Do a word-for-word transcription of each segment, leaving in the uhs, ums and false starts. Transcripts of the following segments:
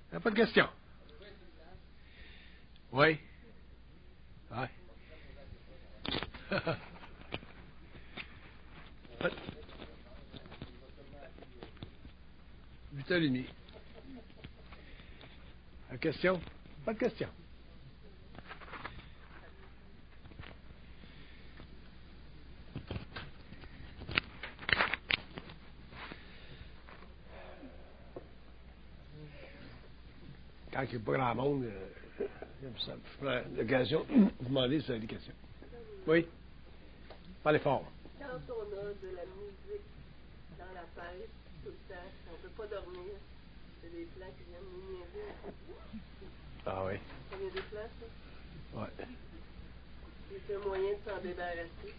Il n'y a pas de question. Oui. Oui. huit heures trente. La question? Pas de question. Quand il n'y a pas grand monde, euh, ça, je prends l'occasion de vous demander si vous avez des questions. Oui? Parlez fort. Quand on a de la musique dans la tête, tout le temps, on ne peut pas dormir, c'est des plans qui viennent nous niaiser. Ah oui? Ça vient des plans, ça? Oui. C'est un moyen de s'en débarrasser.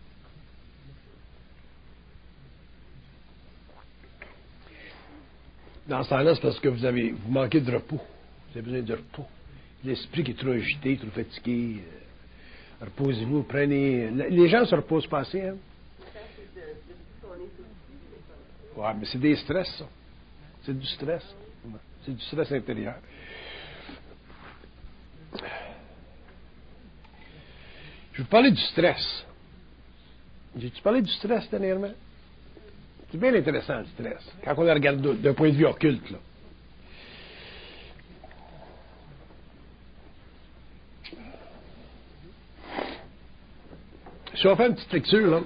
Dans ce temps-là, c'est parce que vous avez vous manquez de repos. Vous avez besoin de repos. L'esprit qui est trop agité, trop fatigué. Euh, reposez-vous, prenez. Les gens se reposent pas assez, hein? Ouais, mais c'est des stress, ça. C'est du stress. C'est du stress intérieur. Je vais vous parler du stress. J'ai-tu parlé du stress dernièrement? C'est bien intéressant, le stress, quand on le regarde d'un point de vue occulte, là. Si on fait une petite lecture, là.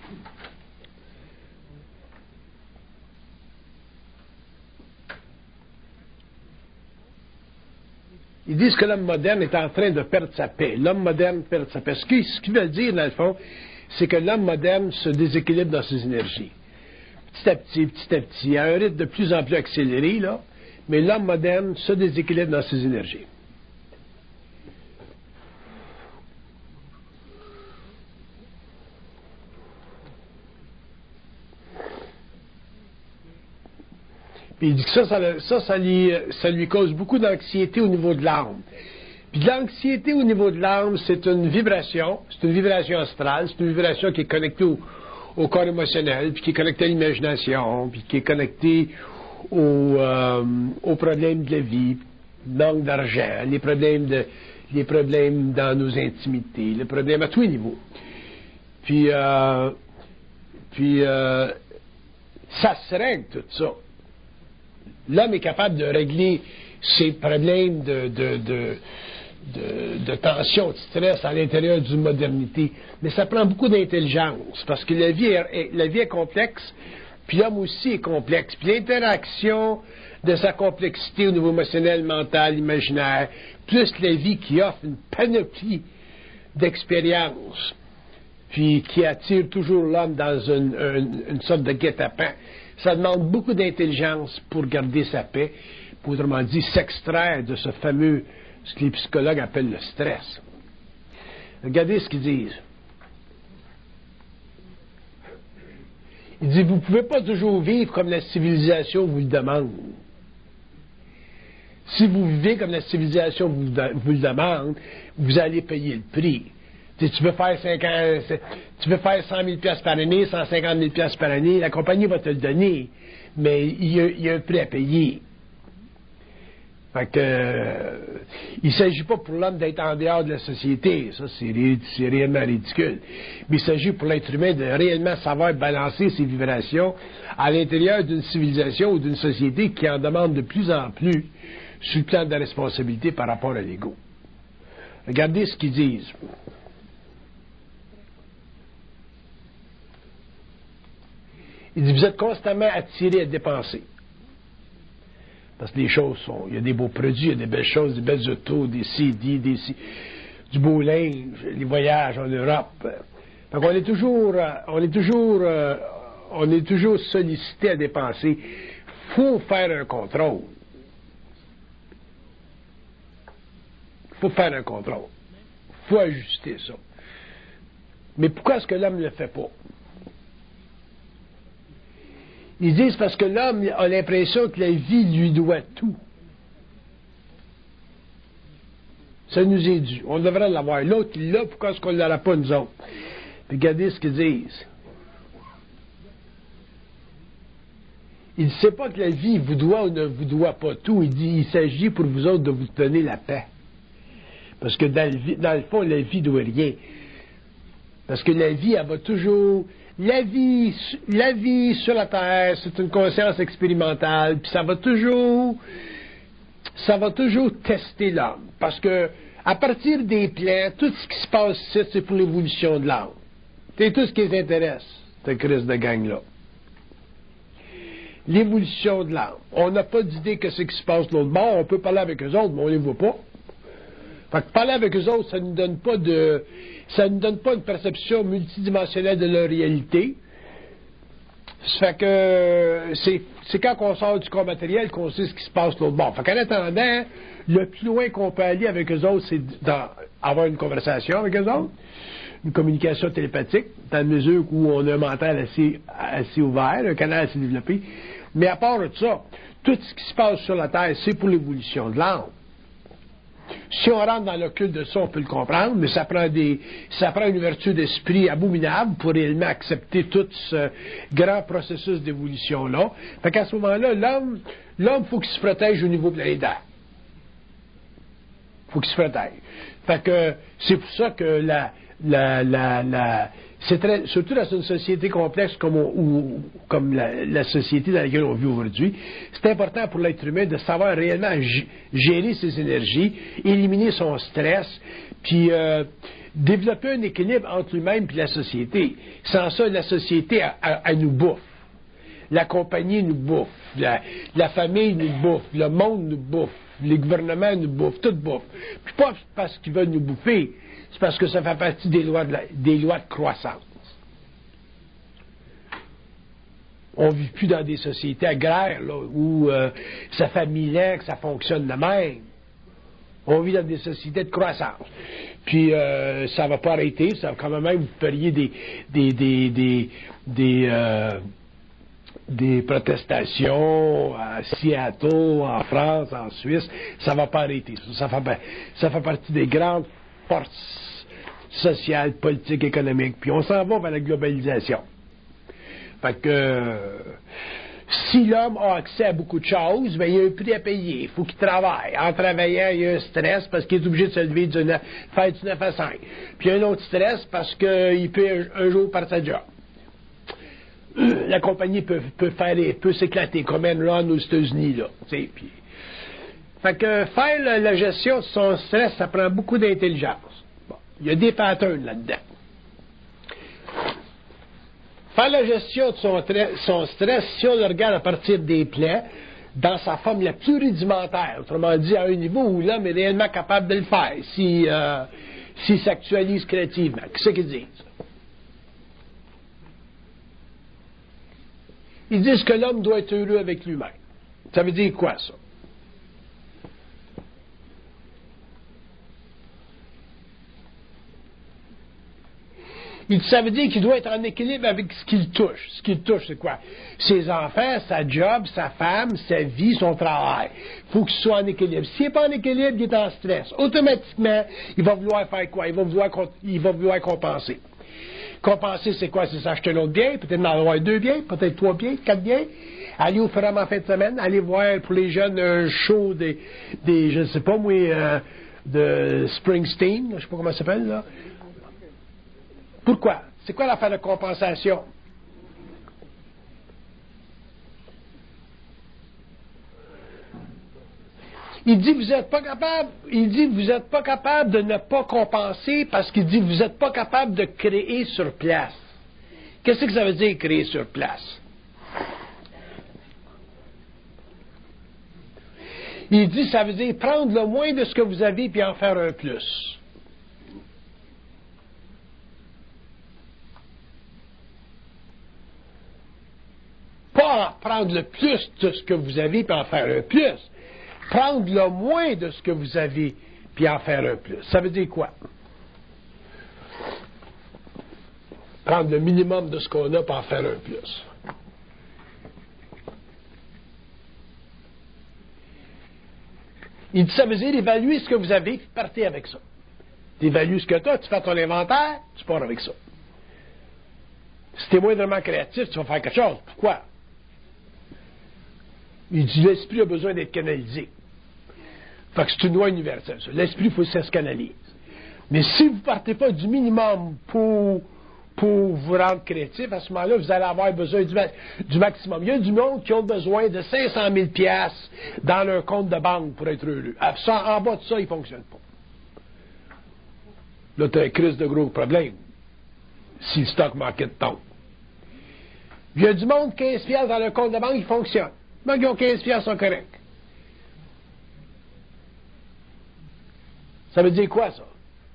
Ils disent que l'homme moderne est en train de perdre sa paix. L'homme moderne perd sa paix. Ce qu'ils ce qu'ils veulent dire, dans le fond, c'est que l'homme moderne se déséquilibre dans ses énergies. Petit à petit, petit à petit, à un rythme de plus en plus accéléré, là, mais l'homme moderne se déséquilibre dans ses énergies. Puis il dit que ça, ça, ça, ça, lui, ça lui cause beaucoup d'anxiété au niveau de l'âme. Puis l'anxiété au niveau de l'âme, c'est une vibration, c'est une vibration astrale, c'est une vibration qui est connectée au, au corps émotionnel, puis qui est connectée à l'imagination, puis qui est connectée au, euh, aux problèmes de la vie, manque d'argent, les problèmes de, les problèmes dans nos intimités, les problèmes à tous les niveaux. Puis, euh, puis euh, ça se règle tout ça. L'homme est capable de régler ses problèmes de, de, de, de, de tension, de stress à l'intérieur d'une modernité. Mais ça prend beaucoup d'intelligence, parce que la vie est, la vie est complexe, puis l'homme aussi est complexe. Puis l'interaction de sa complexité au niveau émotionnel, mental, imaginaire, plus la vie qui offre une panoplie d'expériences, puis qui attire toujours l'homme dans une, une, une sorte de guet-apens. Ça demande beaucoup d'intelligence pour garder sa paix, pour, autrement dit, s'extraire de ce fameux, ce que les psychologues appellent le stress. Regardez ce qu'ils disent. Ils disent, vous ne pouvez pas toujours vivre comme la civilisation vous le demande. Si vous vivez comme la civilisation vous, vous le demande, vous allez payer le prix. Tu veux faire cinquante, tu veux faire cent mille piastres par année, cent cinquante mille piastres par année, la compagnie va te le donner, mais il y a, il y a un prix à payer. Fait que, euh, il ne s'agit pas pour l'homme d'être en dehors de la société, ça c'est, c'est réellement ridicule, mais il s'agit pour l'être humain de réellement savoir balancer ses vibrations à l'intérieur d'une civilisation ou d'une société qui en demande de plus en plus sur le plan de la responsabilité par rapport à l'ego. Regardez ce qu'ils disent. Il dit, vous êtes constamment attiré à dépenser. Parce que les choses sont, il y a des beaux produits, il y a des belles choses, des belles autos, des C D, des C, du beau linge, les voyages en Europe. Donc on est toujours, on est toujours, on est toujours sollicité à dépenser. Il faut faire un contrôle. Il faut faire un contrôle. Il faut ajuster ça. Mais pourquoi est-ce que l'homme ne le fait pas? Ils disent parce que l'homme a l'impression que la vie lui doit tout. Ça nous est dû. On devrait l'avoir. L'autre, il l'a, pourquoi est-ce qu'on ne l'aura pas nous autres? Puis regardez ce qu'ils disent. Il ne sait pas que la vie vous doit ou ne vous doit pas tout. Il dit, il s'agit pour vous autres de vous donner la paix. Parce que dans le, dans le fond, la vie ne doit rien. Parce que la vie, elle va toujours... La vie, la vie sur la Terre, c'est une conscience expérimentale, puis ça va toujours... Ça va toujours tester l'homme. Parce que, à partir des plans, tout ce qui se passe ici, c'est pour l'évolution de l'homme. C'est tout ce qui les intéresse, cette crise de gang-là. L'évolution de l'âme. On n'a pas d'idée que ce qui se passe de l'autre bord. On peut parler avec eux autres, mais on ne les voit pas. Fait que parler avec eux autres, ça ne nous donne pas de, ça ne nous donne pas une perception multidimensionnelle de leur réalité. Ça fait que c'est, c'est quand on sort du corps matériel qu'on sait ce qui se passe de l'autre bord. Fait qu'en attendant, le plus loin qu'on peut aller avec eux autres, c'est d'avoir une conversation avec eux autres, une communication télépathique, dans la mesure où on a un mental assez, assez ouvert, un canal assez développé. Mais à part de ça, tout ce qui se passe sur la Terre, c'est pour l'évolution de l'âme. Si on rentre dans l'occulte de ça, on peut le comprendre, mais ça prend des, ça prend une ouverture d'esprit abominable pour réellement accepter tout ce grand processus d'évolution-là. Fait qu'à ce moment-là, l'homme, l'homme, faut qu'il se protège au niveau planétaire. Faut qu'il se protège. Fait que, c'est pour ça que la, la, la, la, c'est très, surtout dans une société complexe comme, on, ou, comme la, la société dans laquelle on vit aujourd'hui, c'est important pour l'être humain de savoir réellement g- gérer ses énergies, éliminer son stress, puis euh, développer un équilibre entre lui-même et la société. Sans ça, la société, elle, elle, elle nous bouffe. La compagnie nous bouffe. La, la famille nous bouffe. Le monde nous bouffe. Les gouvernements nous bouffent. Tout bouffe. Puis pas parce qu'ils veulent nous bouffer. C'est parce que ça fait partie des lois de, la, des lois de croissance. On ne vit plus dans des sociétés agraires là, où euh, ça fait mille ans que ça fonctionne de même. On vit dans des sociétés de croissance. Puis euh, ça ne va pas arrêter. Ça va quand même, vous feriez des des des des des, euh, des protestations à Seattle, en France, en Suisse. Ça ne va pas arrêter. Ça fait, ça fait partie des grandes forces sociales, politiques, économiques. Puis on s'en va vers la globalisation. Fait que euh, si l'homme a accès à beaucoup de choses, ben, il y a un prix à payer. Il faut qu'il travaille. En travaillant, il y a un stress parce qu'il est obligé de se lever du neuf, faire du neuf à cinq. Puis il y a un autre stress parce qu'il peut un, un jour par sa job. La compagnie peut, peut faire peut s'éclater comme Enron aux États-Unis, là. Puis, fait que faire la, la gestion de son stress, ça prend beaucoup d'intelligence. Bon, il y a des patterns là-dedans. Faire la gestion de son, son stress, si on le regarde à partir des plans, dans sa forme la plus rudimentaire, autrement dit, à un niveau où l'homme est réellement capable de le faire, s'il euh, si s'actualise créativement. Qu'est-ce qu'ils disent? Ils disent que l'homme doit être heureux avec lui-même. Ça veut dire quoi, ça? Ça veut dire qu'il doit être en équilibre avec ce qu'il touche. Ce qu'il touche, c'est quoi? Ses enfants, sa job, sa femme, sa vie, son travail. Il faut qu'il soit en équilibre. S'il n'est pas en équilibre, il est en stress. Automatiquement, il va vouloir faire quoi? Il va vouloir, il va vouloir compenser. Compenser, c'est quoi? C'est s'acheter un autre bien, peut-être en avoir deux biens, peut-être trois biens, quatre biens. Aller au forum en fin de semaine, aller voir pour les jeunes un show des, des je ne sais pas moi, euh, de Springsteen, je ne sais pas comment ça s'appelle, là. Pourquoi? C'est quoi l'affaire de compensation? Il dit vous n'êtes pas capable, il dit vous n'êtes pas capable de ne pas compenser parce qu'il dit vous n'êtes pas capable de créer sur place. Qu'est-ce que ça veut dire créer sur place? Il dit ça veut dire prendre le moins de ce que vous avez puis en faire un plus. Pas prendre le plus de ce que vous avez puis en faire un plus. Prendre le moins de ce que vous avez puis en faire un plus. Ça veut dire quoi? Prendre le minimum de ce qu'on a puis en faire un plus. Il dit ça veut dire évaluer ce que vous avez puis partez avec ça. Tu évalues ce que tu as, tu fais ton inventaire, tu pars avec ça. Si tu es moindrement créatif, tu vas faire quelque chose. Pourquoi? Il dit, l'esprit a besoin d'être canalisé. Fait que c'est une loi universelle, ça. L'esprit, il faut que ça se canalise. Mais si vous ne partez pas du minimum pour, pour vous rendre créatif, à ce moment-là, vous allez avoir besoin du, du maximum. Il y a du monde qui ont besoin de cinq cent mille piastres dans leur compte de banque pour être heureux. Ça, en bas de ça, il ne fonctionne pas. Là, tu as un crise de gros problème si le stock market tombe. Il y a du monde, quinze piastres dans leur compte de banque, il fonctionne. Donc, ils ont quinze piastres, ils sont corrects. Ça veut dire quoi, ça?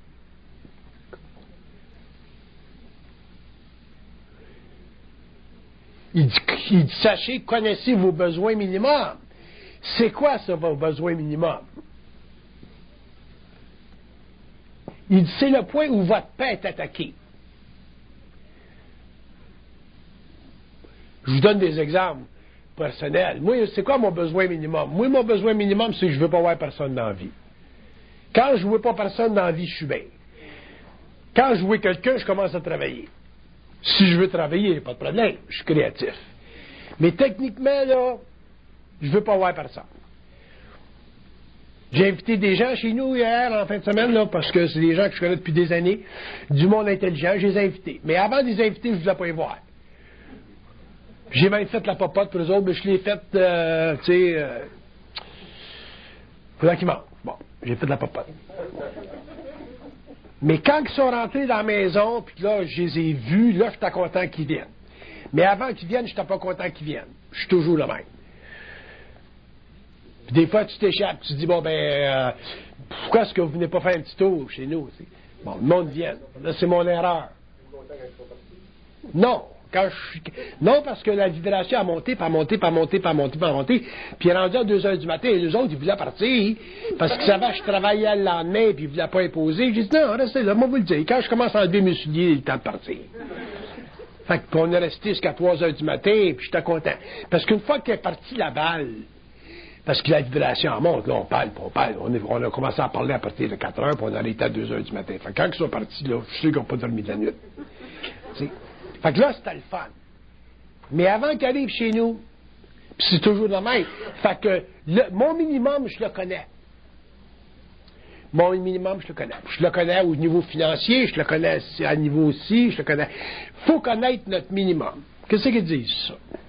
Il dit, il dit, sachez, connaissez vos besoins minimums. C'est quoi, ça, vos besoins minimums? Il dit, c'est le point où votre paix est attaquée. Je vous donne des exemples personnels. Moi, c'est quoi mon besoin minimum? Moi, mon besoin minimum, c'est que je ne veux pas voir personne dans la vie. Quand je ne vois pas personne dans la vie, je suis bien. Quand je vois quelqu'un, je commence à travailler. Si je veux travailler, il n'y a pas de problème. Je suis créatif. Mais techniquement, là, je ne veux pas voir personne. J'ai invité des gens chez nous hier, en fin de semaine, là, parce que c'est des gens que je connais depuis des années, du monde intelligent, je les ai invités. Mais avant de les inviter, je ne voulais pas les voir. J'ai même fait la popote pour eux autres, mais je l'ai faite, euh, tu sais, euh, faudrait qu'ils mangent. Bon, j'ai fait de la popote. Mais quand ils sont rentrés dans la maison, puis là, je les ai vus, là, j'étais content qu'ils viennent. Mais avant qu'ils viennent, je n'étais pas content qu'ils viennent. Je suis toujours le même. Puis des fois, tu t'échappes, tu te dis, bon, ben, euh, pourquoi est-ce que vous venez pas faire un petit tour chez nous? T'sais? Bon, le monde vient. Là, c'est mon erreur. Non. Quand je suis... Non, parce que la vibration a monté, pas monté, pas monté, pas monté, pas monté. Puis il est rendu à deux heures du matin, et les autres, ils voulaient partir. Parce qu'ils savaient que je travaillais le lendemain, puis ils ne voulaient pas imposer. J'ai dit, non, restez là, moi, vous le dire. Quand je commence à enlever mes souliers, il est le temps de partir. Fait qu'on est resté jusqu'à trois heures du matin, puis j'étais content. Parce qu'une fois qu'elle est partie la balle, parce que la vibration monte, là, on parle, puis on parle. On, est, on a commencé à parler à partir de quatre heures, puis on est arrêté à deux heures du matin. Fait que quand ils sont partis, là, je suis sûr qu'ils n'ont pas dormi de la nuit. T'sais? Fait que là, c'était le fun. Mais avant qu'ils arrivent chez nous, puis c'est toujours le même. Fait que le, mon minimum, je le connais. Mon minimum, je le connais. Je le connais au niveau financier, je le connais à niveau aussi, je le connais. Il faut connaître notre minimum. Qu'est-ce qu'ils disent, ça?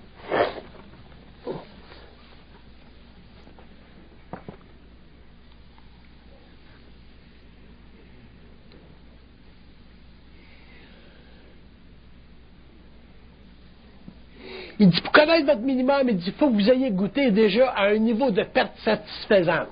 Il dit, pour connaître votre minimum, il dit, il faut que vous ayez goûté déjà à un niveau de perte satisfaisante.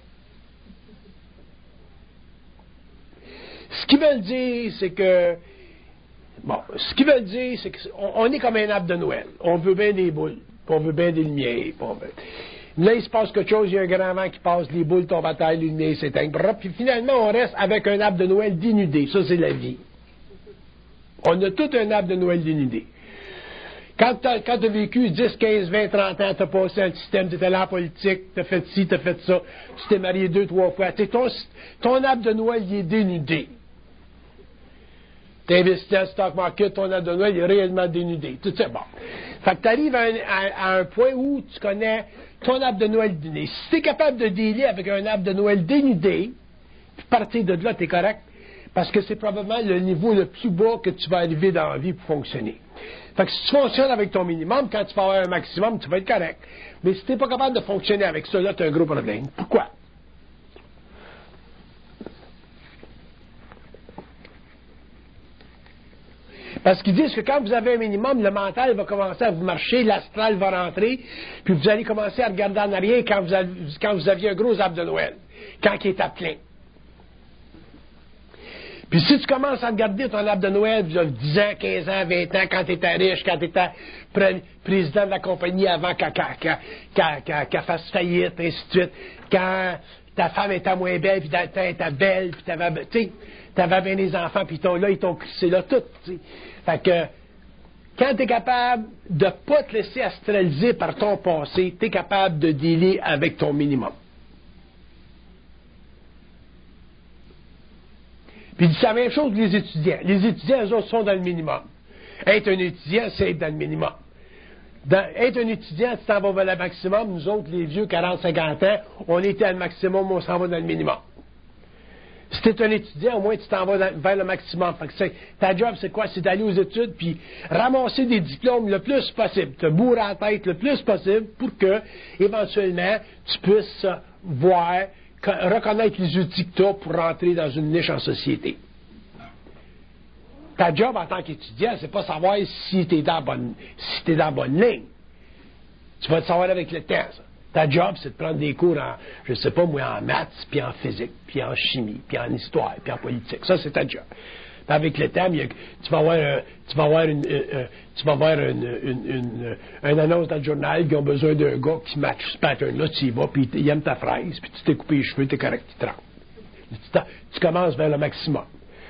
Ce qu'ils veulent dire, c'est que, bon, ce qu'ils veulent dire, c'est qu'on on est comme un arbre de Noël. On veut bien des boules, puis on veut bien des lumières. On veut... Là, il se passe quelque chose, il y a un grand vent qui passe, les boules tombent à terre, les lumières s'éteignent, puis finalement, on reste avec un arbre de Noël dénudé. Ça, c'est la vie. On a tout un arbre de Noël dénudé. Quand tu as vécu dix, quinze, vingt, trente ans, tu as passé un système, tu étais là en politique, tu as fait ci, tu as fait ça, tu t'es marié deux, trois fois. Ton, ton arbre de Noël, il est dénudé. Tu as investi dans le stock market, ton arbre de Noël, il est réellement dénudé. Tout ça, bon. Fait que tu arrives à, à, à un point où tu connais ton arbre de Noël dénudé. Si tu es capable de dealer avec un arbre de Noël dénudé, puis partir de là, tu es correct. Parce que c'est probablement le niveau le plus bas que tu vas arriver dans la vie pour fonctionner. Fait que si tu fonctionnes avec ton minimum, quand tu vas avoir un maximum, tu vas être correct. Mais si tu n'es pas capable de fonctionner avec ça, là, tu as un gros problème. Pourquoi? Parce qu'ils disent que quand vous avez un minimum, le mental va commencer à vous marcher, l'astral va rentrer, puis vous allez commencer à regarder en arrière quand vous, avez, quand vous aviez un gros arbre de Noël, quand il est à plein. Puis si tu commences à regarder ton arbre de Noël, il y a dix ans, quinze ans, vingt ans, quand tu étais riche, quand tu étais pré- président de la compagnie avant qu'elle qu fasse faillite, ainsi de suite, quand ta femme était moins belle, puis ta était belle, puis t'avais, tu avais bien les enfants, puis là, ils t'ont crissé là tout, tu sais. Fait que, quand tu es capable de ne pas te laisser astraliser par ton passé, tu es capable de dealer avec ton minimum. Puis c'est la même chose que les étudiants. Les étudiants, eux autres, sont dans le minimum. Être un étudiant, c'est être dans le minimum. Dans, être un étudiant, tu t'en vas vers le maximum. Nous autres, les vieux, quarante cinquante ans, on était à le maximum, on s'en va dans le minimum. Si tu es un étudiant, au moins, tu t'en vas dans, vers le maximum. Fait que c'est, ta job, c'est quoi? C'est d'aller aux études, puis ramasser des diplômes le plus possible, te bourrer la tête le plus possible pour que, éventuellement, tu puisses voir, reconnaître les outils que tu as pour rentrer dans une niche en société. Ta job en tant qu'étudiant, c'est pas savoir si tu es dans la bonne, si t'es dans la bonne ligne. Tu vas te savoir avec le temps, ça. Ta job, c'est de prendre des cours en, je sais pas moi, en maths, puis en physique, puis en chimie, puis en histoire, puis en politique. Ça, c'est ta job. Puis avec le temps, il y a, tu vas avoir, euh, tu vas avoir une, euh, euh, tu vas avoir une, une, une, une, une annonce dans le journal qui ont besoin d'un gars qui match ce pattern-là, tu y vas, puis il aime ta fraise, puis tu t'es coupé les cheveux, t'es correct, tu te rends. Tu, tu commences vers le maximum.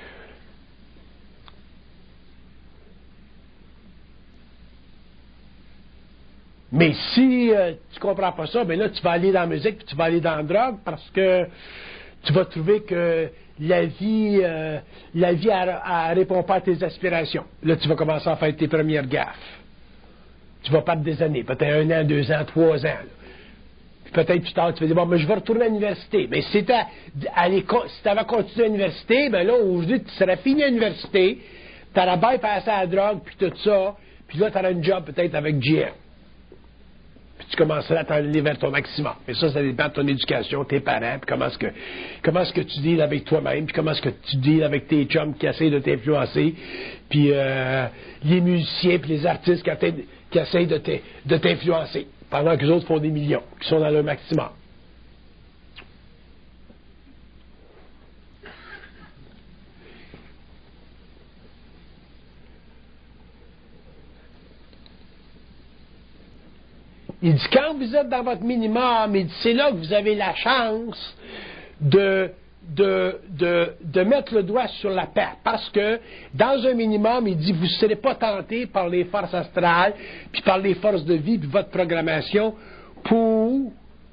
Mais si euh, tu comprends pas ça, ben là, tu vas aller dans la musique, puis tu vas aller dans la drogue, parce que tu vas trouver que la vie, euh, la vie, elle, elle répond pas à tes aspirations. Là, tu vas commencer à faire tes premières gaffes. Tu vas perdre des années, peut-être un an, deux ans, trois ans. Là. Puis peut-être plus tard, tu vas dire, bon, mais je vais retourner à l'université. Mais si tu avais continué à l'université, ben là, aujourd'hui, tu serais fini à l'université, tu aurais bypassé à la drogue, puis tout ça, puis là, tu aurais un job peut-être avec G M. Puis tu commenceras à t'enlever vers ton maximum. Et ça, ça dépend de ton éducation, tes parents, puis comment est-ce que, comment est-ce que tu deals avec toi-même, puis comment est-ce que tu deals avec tes chums qui essayent de t'influencer, puis euh, les musiciens, puis les artistes qui, atteint, qui essayent de, de t'influencer, pendant que les autres font des millions, qui sont dans leur maximum. Il dit, quand vous êtes dans votre minimum, il dit, c'est là que vous avez la chance de, de, de, de mettre le doigt sur la perte. Parce que, dans un minimum, il dit, vous ne serez pas tenté par les forces astrales, puis par les forces de vie, puis votre programmation, pour,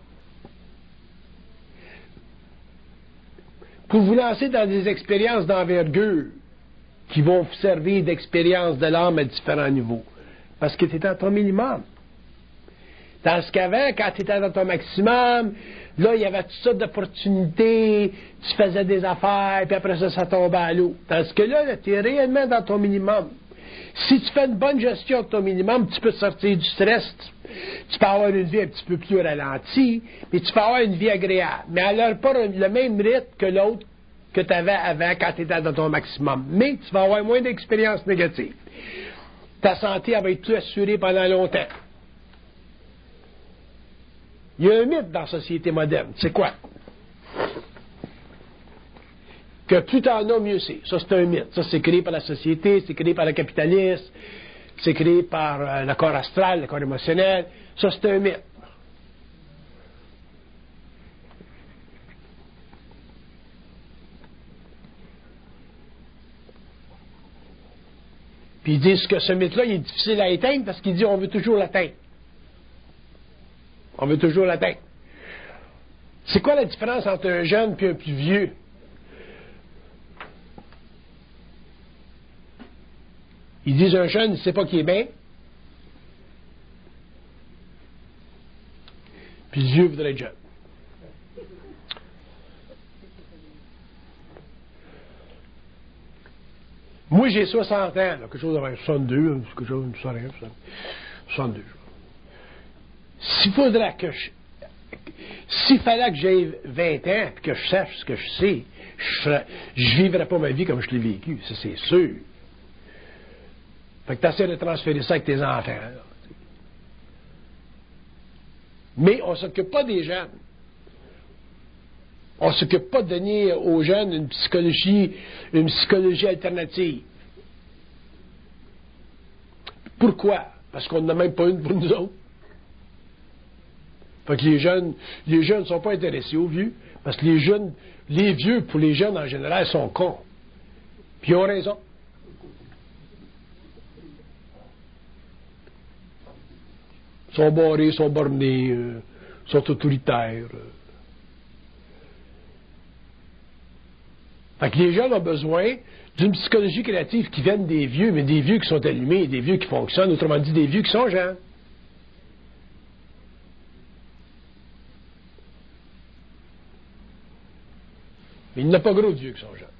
pour vous lancer dans des expériences d'envergure qui vont vous servir d'expérience de l'âme à différents niveaux. Parce que tu es dans ton minimum. Dans ce qu'avant, quand tu étais dans ton maximum, là, il y avait toutes sortes d'opportunités, tu faisais des affaires, puis après ça, ça tombait à l'eau. Dans ce que là, là tu es réellement dans ton minimum. Si tu fais une bonne gestion de ton minimum, tu peux sortir du stress, tu, tu peux avoir une vie un petit peu plus ralentie, mais tu peux avoir une vie agréable. Mais elle n'a pas le même rythme que l'autre que tu avais avant quand tu étais dans ton maximum. Mais tu vas avoir moins d'expériences négatives. Ta santé, elle va être plus assurée pendant longtemps. Il y a un mythe dans la société moderne. C'est quoi? Que plus t'en as, mieux c'est. Ça, c'est un mythe. Ça, c'est créé par la société, c'est créé par le capitalisme, c'est créé par euh, le corps astral, le corps émotionnel. Ça, c'est un mythe. Puis ils disent que ce mythe-là, il est difficile à éteindre parce qu'il dit on veut toujours l'atteindre. On veut toujours l'atteindre. C'est quoi la différence entre un jeune et un plus vieux? Ils disent un jeune, il ne sait pas qu'il est bien. Puis le vieux voudrait être jeune. Moi, j'ai soixante ans, là, quelque chose avec soixante-deux, quelque chose, soixante-deux. S'il faudrait que je... S'il fallait que j'aie vingt ans et que je sache ce que je sais, je ne vivrais pas ma vie comme je l'ai vécue, ça c'est sûr. Fait que tu essaies de transférer ça avec tes enfants. Là. Mais on ne s'occupe pas des jeunes. On ne s'occupe pas de donner aux jeunes une psychologie, une psychologie alternative. Pourquoi? Parce qu'on n'en a même pas une pour nous autres. Fait que les jeunes, les jeunes ne sont pas intéressés aux vieux, parce que les jeunes, les vieux, pour les jeunes en général, sont cons. Puis ils ont raison. Ils sont barrés, sont bornés, euh, sont autoritaires. Euh. Fait que les jeunes ont besoin d'une psychologie créative qui vienne des vieux, mais des vieux qui sont allumés, des vieux qui fonctionnent, autrement dit, des vieux qui sont jeunes. Mais il n'a pas gros de vieux qui sont jeunes.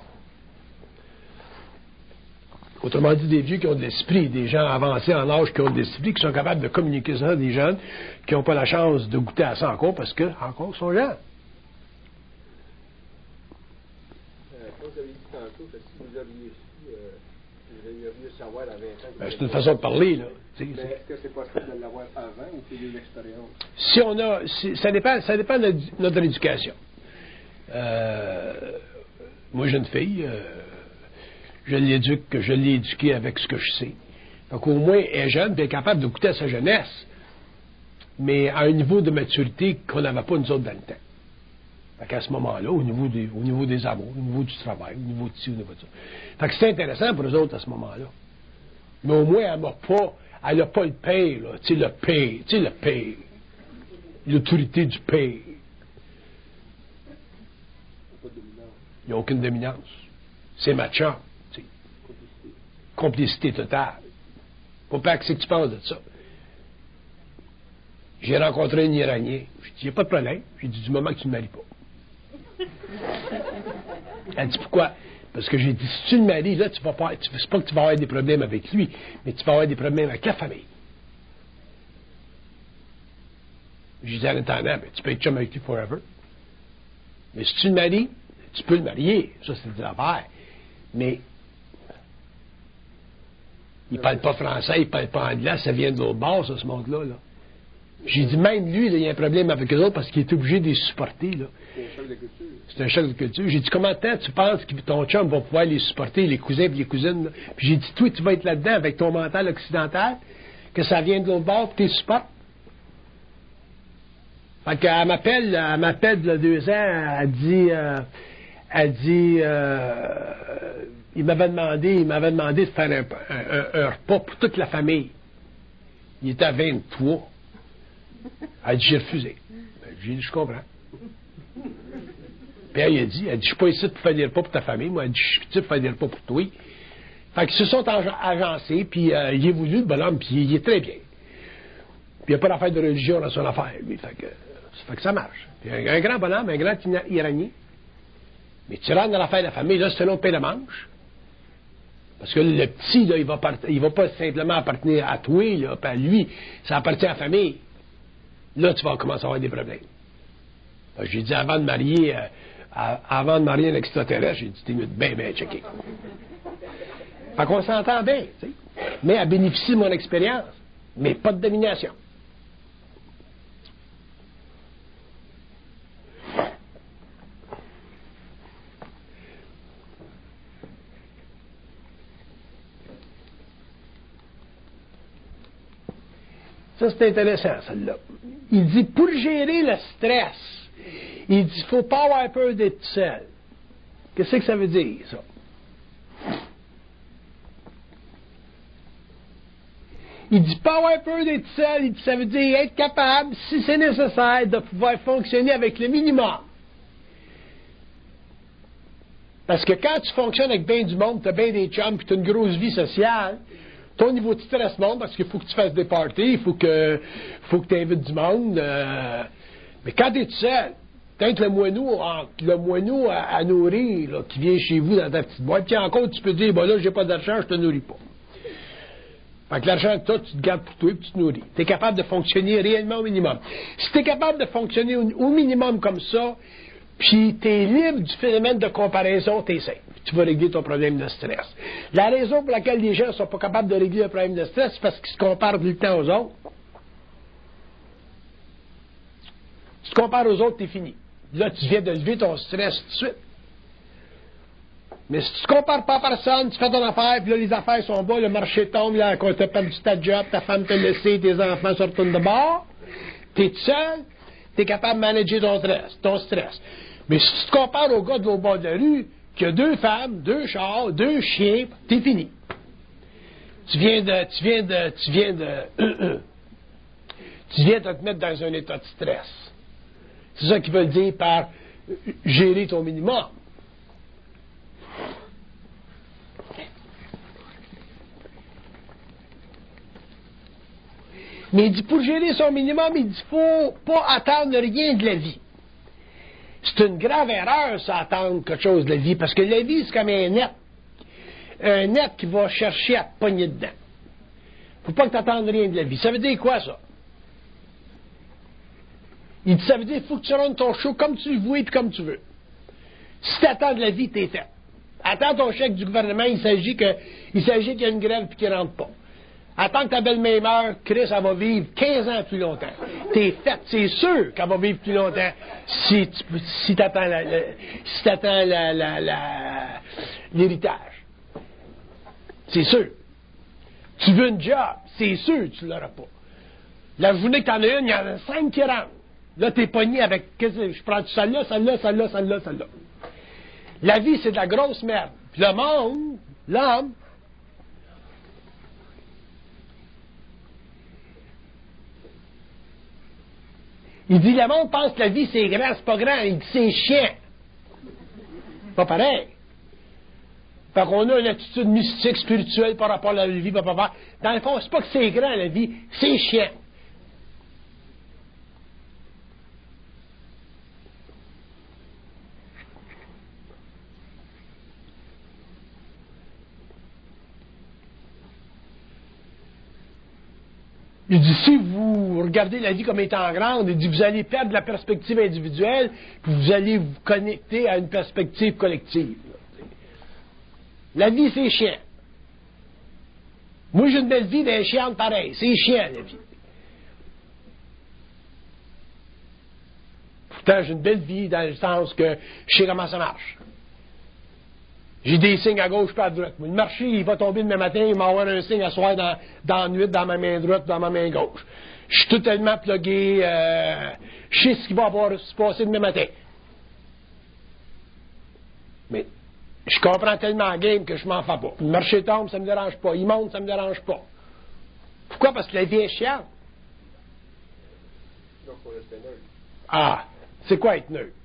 Autrement dit, des vieux qui ont de l'esprit, des gens avancés en âge qui ont de l'esprit, qui sont capables de communiquer ça à des jeunes qui n'ont pas la chance de goûter à ça encore parce que, encore, ils sont jeunes. Euh, comme vous avez dit tantôt, que si vous aviez su, euh, vous auriez mieux savoir à vingt ans. Ben, c'est une façon de parler, là. Mais est-ce que c'est possible de l'avoir avant ou c'est une expérience? Si on a. Si, ça dépend, ça dépend de notre éducation. Euh, moi, j'ai une fille. Euh, Je l'éduque, je l'ai éduquée avec ce que je sais. Donc, au moins, elle est jeune, puis elle est capable de goûter à sa jeunesse, mais à un niveau de maturité qu'on n'avait pas nous autres dans le temps. Fait qu'à ce moment-là, au niveau des, au niveau des amours, au niveau du travail, au niveau de ci, au niveau de ça. Fait que c'est intéressant pour eux autres à ce moment-là. Mais au moins, elle n'a pas, elle n'a pas le paix, là. Tu sais, le paix, tu sais, le paix. L'autorité du paix. Il n'y a aucune dominance. C'est matchant. Complicité totale. Faut pas que tu penses de ça. J'ai rencontré un Iranien. J'ai dit, il n'y a pas de problème. J'ai dit, du moment que tu ne me maries pas. Elle dit, pourquoi? Parce que j'ai dit, si tu le maries, là, tu vas pas, tu, c'est pas que tu vas avoir des problèmes avec lui, mais tu vas avoir des problèmes avec la famille. J'ai dit, en attendant, ben, tu peux être chum avec lui forever. Mais si tu le maries, tu peux le marier. Ça, c'est de l'affaire. Mais il ne parle pas français, il ne parle pas anglais, ça vient de l'autre bord, ça, ce monde-là. Là. J'ai dit, même lui, là, il y a un problème avec eux autres parce qu'il est obligé de les supporter. Là. C'est un choc de culture. C'est un choc de culture. J'ai dit, comment de temps tu penses que ton chum va pouvoir les supporter, les cousins et les cousines? Là? Puis j'ai dit, toi, tu vas être là-dedans avec ton mental occidental, que ça vient de l'autre bord, puis tu les supportes. Fait qu'elle m'appelle, elle m'appelle il y a deux ans, elle dit, euh, elle dit, euh, il m'avait demandé, il m'avait demandé de faire un, un, un repas pour toute la famille. Il était à vingt-trois. Elle dit, j'ai refusé. Ben, j'ai dit, je comprends. Puis elle, a dit, elle dit, je suis pas ici pour faire des repas pour ta famille. Moi, elle dit, je suis ici pour faire des repas pour toi. Fait qu'ils se sont agencés, puis euh, il est voulu, le bonhomme, puis il est très bien. Puis il n'y a pas d'affaire de religion dans son affaire, lui. Fait que, ça fait que ça marche. Puis un, un grand bonhomme, un grand Iranien. Mais tu rentres dans l'affaire de la famille, là, c'est un autre pain de manche. Parce que le petit, là, il va, part... il va pas simplement appartenir à toi, là, puis à lui, ça appartient à la famille. Là, tu vas commencer à avoir des problèmes. J'ai dit, avant de marier, euh, avant de marier un extraterrestre, j'ai dit, t'es mieux de bien, bien checker. Fait qu'on s'entend bien, tu sais. Mais elle bénéficie de mon expérience, mais pas de domination. Ça, c'est intéressant, celle-là. Il dit, pour gérer le stress, il dit, il ne faut pas avoir peur d'être seul. Qu'est-ce que ça veut dire, ça? Il dit, pas avoir peur d'être seul, il dit, ça veut dire être capable, si c'est nécessaire, de pouvoir fonctionner avec le minimum. Parce que quand tu fonctionnes avec bien du monde, tu as bien des chums, puis tu as une grosse vie sociale, ton niveau de stress monte parce qu'il faut que tu fasses des parties, il faut que faut que tu invites du monde. Euh, mais quand tu es tout seul, t'as le moineau, le moineau à, à nourrir là, qui vient chez vous dans ta petite boîte, puis encore tu peux dire, bon là, j'ai pas d'argent, je te nourris pas. Fait que l'argent que tu as, tu te gardes pour toi et tu te nourris. Tu es capable de fonctionner réellement au minimum. Si tu es capable de fonctionner au, au minimum comme ça, puis tu es libre du phénomène de comparaison, tu es safe. Tu vas régler ton problème de stress. La raison pour laquelle les gens ne sont pas capables de régler un problème de stress, c'est parce qu'ils se comparent tout le temps aux autres. Tu te compares aux autres, t'es fini. Là, tu viens de lever ton stress tout de suite. Mais si tu ne compares pas à personne, tu fais ton affaire, puis là, les affaires sont bas, le marché tombe, là, quand tu as perdu ta job, ta femme t'a laissé, tes enfants se retournent de bord, t'es tout seul, t'es capable de manager ton stress, ton stress. Mais si tu te compares au gars de l'autre bord de la rue, qui a deux femmes, deux chars, deux chiens, t'es fini. Tu viens de, tu viens de, tu viens de, tu viens de te mettre dans un état de stress. C'est ça qu'ils veulent dire par gérer ton minimum. Mais il dit, pour gérer son minimum, il dit, faut pas attendre rien de la vie. C'est une grave erreur, ça, attendre quelque chose de la vie, parce que la vie, c'est comme un net. Un net qui va chercher à te pogner dedans. Faut pas que tu attendes rien de la vie. Ça veut dire quoi, ça? Il dit, ça veut dire qu'il faut que tu rendes ton show comme tu le veux et comme tu veux. Si tu attends de la vie, t'es fait. Attends ton chèque du gouvernement, il s'agit que, il s'agit qu'il y a une grève et qu'il ne rentre pas. Attends que ta belle-mère meure, Chris, elle va vivre quinze ans plus longtemps. T'es fait, c'est sûr qu'elle va vivre plus longtemps si tu si t'attends la, la, si t'attends la, la, la, l'héritage. C'est sûr. Tu veux une job, c'est sûr que tu l'auras pas. La journée que t'en as une, il y en a cinq qui rentrent. Là, t'es pogné avec, qu'est-ce que je prends celle-là, celle-là, celle-là, celle-là, celle-là. La vie, c'est de la grosse merde. Puis le monde, l'homme, il dit, le monde pense que la vie, c'est grand, c'est pas grand. Il dit, c'est chiant. Pas pareil. Fait qu'on a une attitude mystique, spirituelle par rapport à la vie, par rapport. Dans le fond, c'est pas que c'est grand, la vie, c'est chiant. Il dit, si vous regardez la vie comme étant grande, il dit, vous allez perdre la perspective individuelle, puis vous allez vous connecter à une perspective collective. La vie, c'est chiant. Moi, j'ai une belle vie, mais elle est chiante pareil. C'est chiant, la vie. Pourtant, j'ai une belle vie dans le sens que je sais comment ça marche. J'ai des signes à gauche pas à droite. Le marché, il va tomber demain matin, il va avoir un signe à soir dans, dans la nuit, dans ma main droite, dans ma main gauche. Je suis totalement plugué, euh, je sais ce qui va avoir se passer demain matin. Mais je comprends tellement la game que je m'en fais pas. Le marché tombe, ça me dérange pas. Il monte, ça me dérange pas. Pourquoi? Parce que la vie est chiante. Donc, faut rester neutre. Ah, c'est quoi être neutre?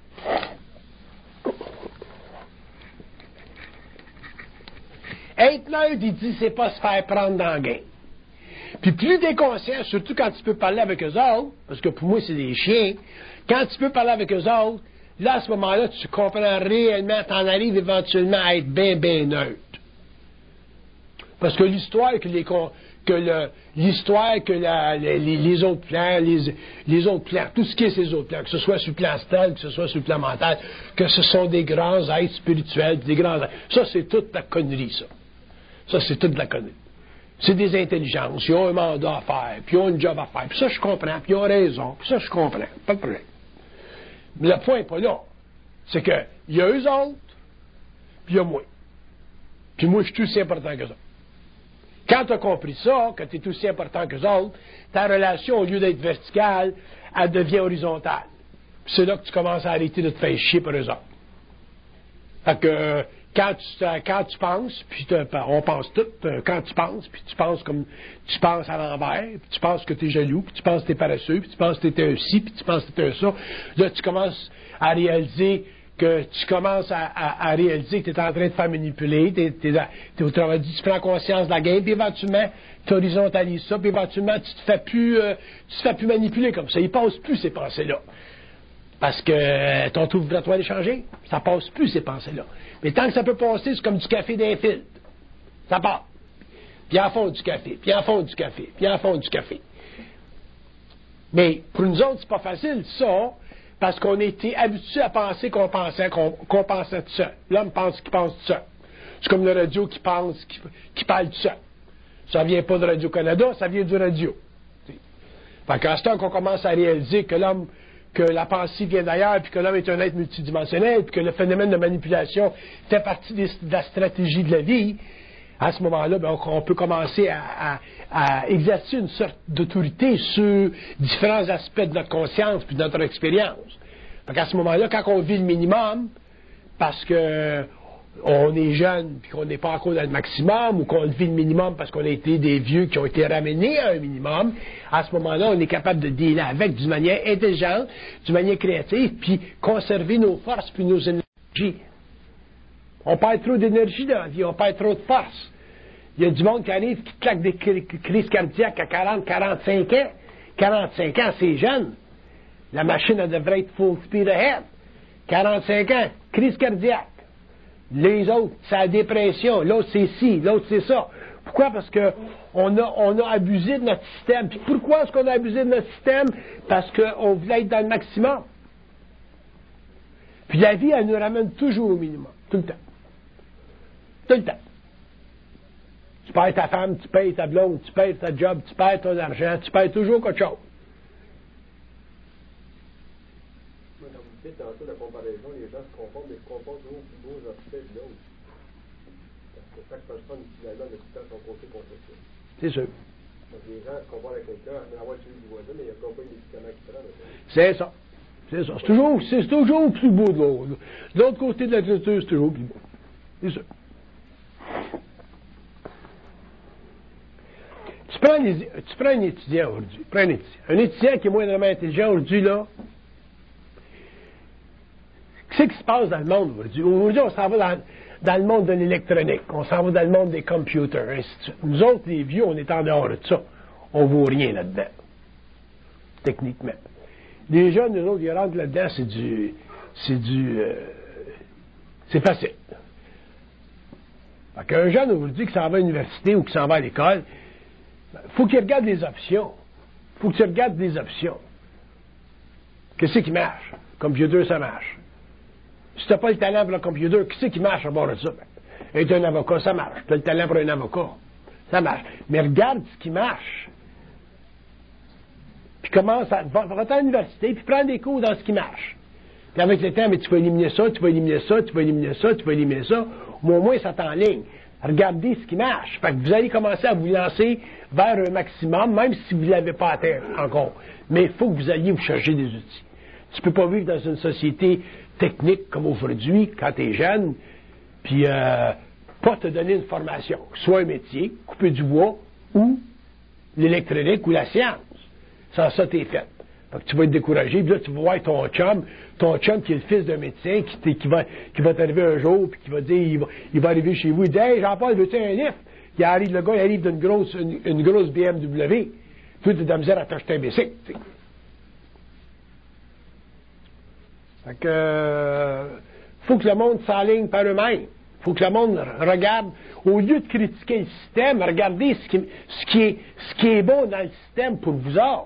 Être neutre, il dit, c'est pas se faire prendre dans le game. Puis plus t'es conscient, surtout quand tu peux parler avec eux autres, parce que pour moi, c'est des chiens, quand tu peux parler avec eux autres, là, à ce moment-là, tu comprends réellement, t'en arrives éventuellement à être bien, bien neutre. Parce que l'histoire que les, que le, l'histoire que la, les, les autres plans, les, les autres plans, tout ce qui est ces autres plans, que ce soit sur le plan astral, que ce soit sur le plan mental, que ce sont des grands êtres spirituels, des grands êtres, ça, c'est toute la connerie, ça. Ça, c'est toute la connerie. C'est des intelligences, ils ont un mandat à faire, puis ils ont une job à faire, puis ça, je comprends, puis ils ont raison, puis ça, je comprends, pas de problème. Mais le point n'est pas là. C'est que, il y a eux autres, puis il y a moi. Puis moi, je suis aussi important que ça. Quand tu as compris ça, que tu es aussi important que les autres, ta relation, au lieu d'être verticale, elle devient horizontale. Puis c'est là que tu commences à arrêter de te faire chier par eux autres. Fait que, quand tu, quand tu penses, puis te, on pense tout, quand tu penses, puis tu penses comme, tu penses à l'envers, puis tu penses que tu es jaloux, puis tu penses que tu es paresseux, puis tu penses que tu es un ci, puis tu penses que tu es un ça, là, tu commences à réaliser que tu commences à, à, à réaliser que tu es en train de te faire manipuler, t'es, t'es, t'es au travail, tu prends conscience de la game, puis éventuellement, tu horizontalises ça, puis éventuellement, tu te fais plus, euh, tu te fais plus manipuler comme ça. Il passe plus ces pensées-là. Parce que euh, ton taux vibratoire est changé, ça passe plus ces pensées-là. Mais tant que ça peut passer, c'est comme du café d'un filtre. Ça part. Puis en fond du café, puis en fond du café, puis en fond du café. Mais pour nous autres, c'est pas facile, ça, parce qu'on était habitués à penser qu'on pensait qu'on, qu'on pensait tout seul. L'homme pense qu'il pense tout seul. C'est comme le radio qui pense, qui, qui parle tout seul. Ça vient pas de Radio-Canada, ça vient du radio. T'sais. Fait qu'à ce temps qu'on commence à réaliser que l'homme, que la pensée vient d'ailleurs, puis que l'homme est un être multidimensionnel, puis que le phénomène de manipulation fait partie des, de la stratégie de la vie, à ce moment-là, ben, on, on peut commencer à, à, à exercer une sorte d'autorité sur différents aspects de notre conscience puis de notre expérience. Donc à ce moment-là, quand on vit le minimum, parce que on est jeune puis qu'on n'est pas encore dans le maximum, ou qu'on vit le minimum parce qu'on a été des vieux qui ont été ramenés à un minimum, à ce moment-là, on est capable de dealer avec d'une manière intelligente, d'une manière créative, puis conserver nos forces puis nos énergies. On perd trop d'énergie dans la vie, on perd trop de force. Il y a du monde qui arrive qui claque des crises cardiaques à quarante, quarante-cinq ans. quarante-cinq ans, c'est jeune. La machine, elle devrait être full speed ahead. quarante-cinq ans, crise cardiaque. Les autres, c'est la dépression. L'autre, c'est ci. L'autre, c'est ça. Pourquoi? Parce que on a, on a abusé de notre système. Puis pourquoi est-ce qu'on a abusé de notre système? Parce qu'on voulait être dans le maximum. Puis la vie, elle nous ramène toujours au minimum. Tout le temps. Tout le temps. Tu payes ta femme, tu payes ta blonde, tu payes ta job, tu payes ton argent, tu payes toujours quelque chose. Moi, comme vous dites tantôt, la comparaison, les gens se comportent, mais se comportent toujours plus beaux aspects de l'autre. Parce que chaque personne, finalement, a tout le temps son côté contre ça. C'est sûr. Donc, les gens se comparent à quelqu'un, mais la voiture du voisin, mais il n'y a pas un médicament qui prend. C'est ça. C'est ça. C'est toujours, c'est toujours plus beau de l'autre. De l'autre côté de la clôture, c'est toujours plus beau. C'est ça. Tu prends, les, tu prends un étudiant aujourd'hui. Prends un étudiant. Un étudiant qui est moindrement intelligent aujourd'hui, là. Qu'est-ce qui se passe dans le monde aujourd'hui? Aujourd'hui, on s'en va dans, dans le monde de l'électronique. On s'en va dans le monde des computers, ainsi de suite. Nous autres, les vieux, on est en dehors de ça. On ne vaut rien là-dedans. Techniquement. Les jeunes, nous autres, ils rentrent là-dedans, c'est du. C'est du. Euh, c'est facile. Fait qu'un jeune aujourd'hui qui s'en va à l'université ou qui s'en va à l'école, il faut qu'il regarde les options. Il faut que tu regardes les options. Qu'est-ce qui marche? Computer, ça marche. Si tu n'as pas le talent pour le computer, qu'est-ce qui marche à bord de ça? Être un avocat, ça marche. Tu as le talent pour un avocat. Ça marche. Mais regarde ce qui marche. Puis commence à. Va, va à l'université, puis prends des cours dans ce qui marche. Puis avec le temps, mais tu vas éliminer ça, tu vas éliminer ça, tu vas éliminer ça, tu vas éliminer ça. Mais au moins, ça t'enligne. Regardez ce qui marche. Fait que vous allez commencer à vous lancer vers un maximum, même si vous ne l'avez pas atteint encore. Mais il faut que vous alliez vous chercher des outils. Tu ne peux pas vivre dans une société technique comme aujourd'hui, quand tu es jeune, puis euh, pas te donner une formation. Soit un métier, couper du bois, ou l'électronique, ou la science. Sans ça, t'es fait. Fait que tu vas être découragé, puis là, tu vas voir ton chum, ton chum qui est le fils d'un médecin, qui, qui va, qui va t'arriver un jour, puis qui va dire, il va, il va arriver chez vous, il dit, hey, Jean-Paul, veux-tu un lift? Il arrive, le gars, il arrive d'une grosse, une, une grosse B M W. Toi, tu as de la misère à t'acheter un bicycle, tu sais. Fait que, euh, faut que le monde s'enligne par eux-mêmes. Faut que le monde regarde, au lieu de critiquer le système, regardez ce qui, ce qui est, ce qui est bon dans le système pour vous autres.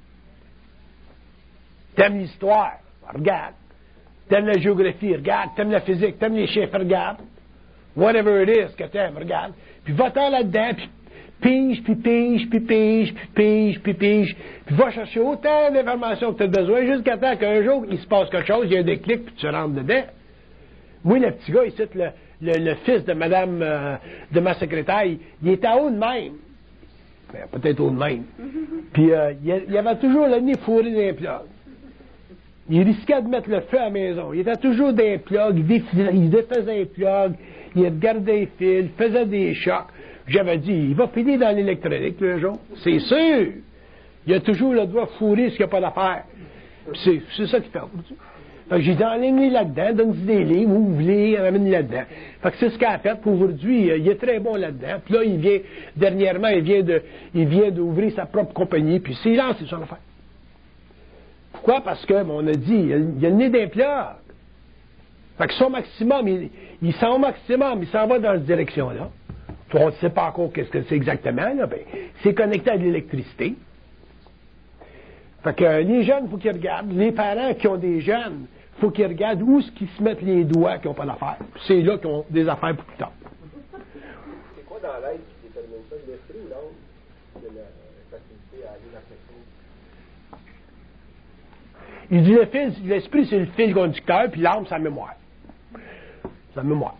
T'aimes l'histoire, regarde. T'aimes la géographie, regarde. T'aimes la physique, t'aimes les chiffres, regarde. Whatever it is que t'aimes, regarde. Puis va-t'en là-dedans, puis pige, puis pige, puis pige, puis pige, puis pige. Puis va chercher autant d'informations que tu as besoin jusqu'à temps qu'un jour, il se passe quelque chose, il y a un déclic, puis tu rentres dedans. Moi, le petit gars, ici, le, le, le fils de madame, euh, de ma secrétaire, il, il était haut de même. Ben, peut-être haut de même. Puis euh, il, il avait toujours le nez fourré dans les plugs. Il risquait de mettre le feu à la maison. Il était toujours dans les plugs, il, défaisait, il défaisait les plugs, il regardait les fils, il faisait des chocs. J'avais dit, il va filer dans l'électronique le jour. C'est sûr. Il a toujours le doigt fourré ce qu'il n'y a pas d'affaire. C'est, c'est ça qu'il fait aujourd'hui. Fait que j'ai dit, enligne-les là-dedans, donne-lui des livres, où vous voulez, ramène-les là-dedans. Fait que c'est ce qu'il a fait. Pour aujourd'hui, il est très bon là-dedans. Puis là, il vient, dernièrement, il vient de, il vient d'ouvrir sa propre compagnie, puis c'est là, c'est son affaire. Pourquoi? Parce que, on a dit, il a, il a le nez d'un plug. Fait que son maximum, il, il s'en va au maximum, il s'en va dans cette direction-là. On ne sait pas encore qu'est-ce que c'est exactement, là, ben, c'est connecté à de l'électricité. Fait que euh, les jeunes, il faut qu'ils regardent. Les parents qui ont des jeunes, il faut qu'ils regardent où est-ce qu'ils se mettent les doigts qui n'ont pas d'affaires. C'est là qu'ils ont des affaires pour plus tard. C'est quoi dans l'aide qui détermine ça, l'esprit ou l'âme de la facilité à aller dans quelque chose? Il dit le fil, l'esprit, c'est le fil conducteur, puis l'âme, c'est la mémoire. C'est la mémoire.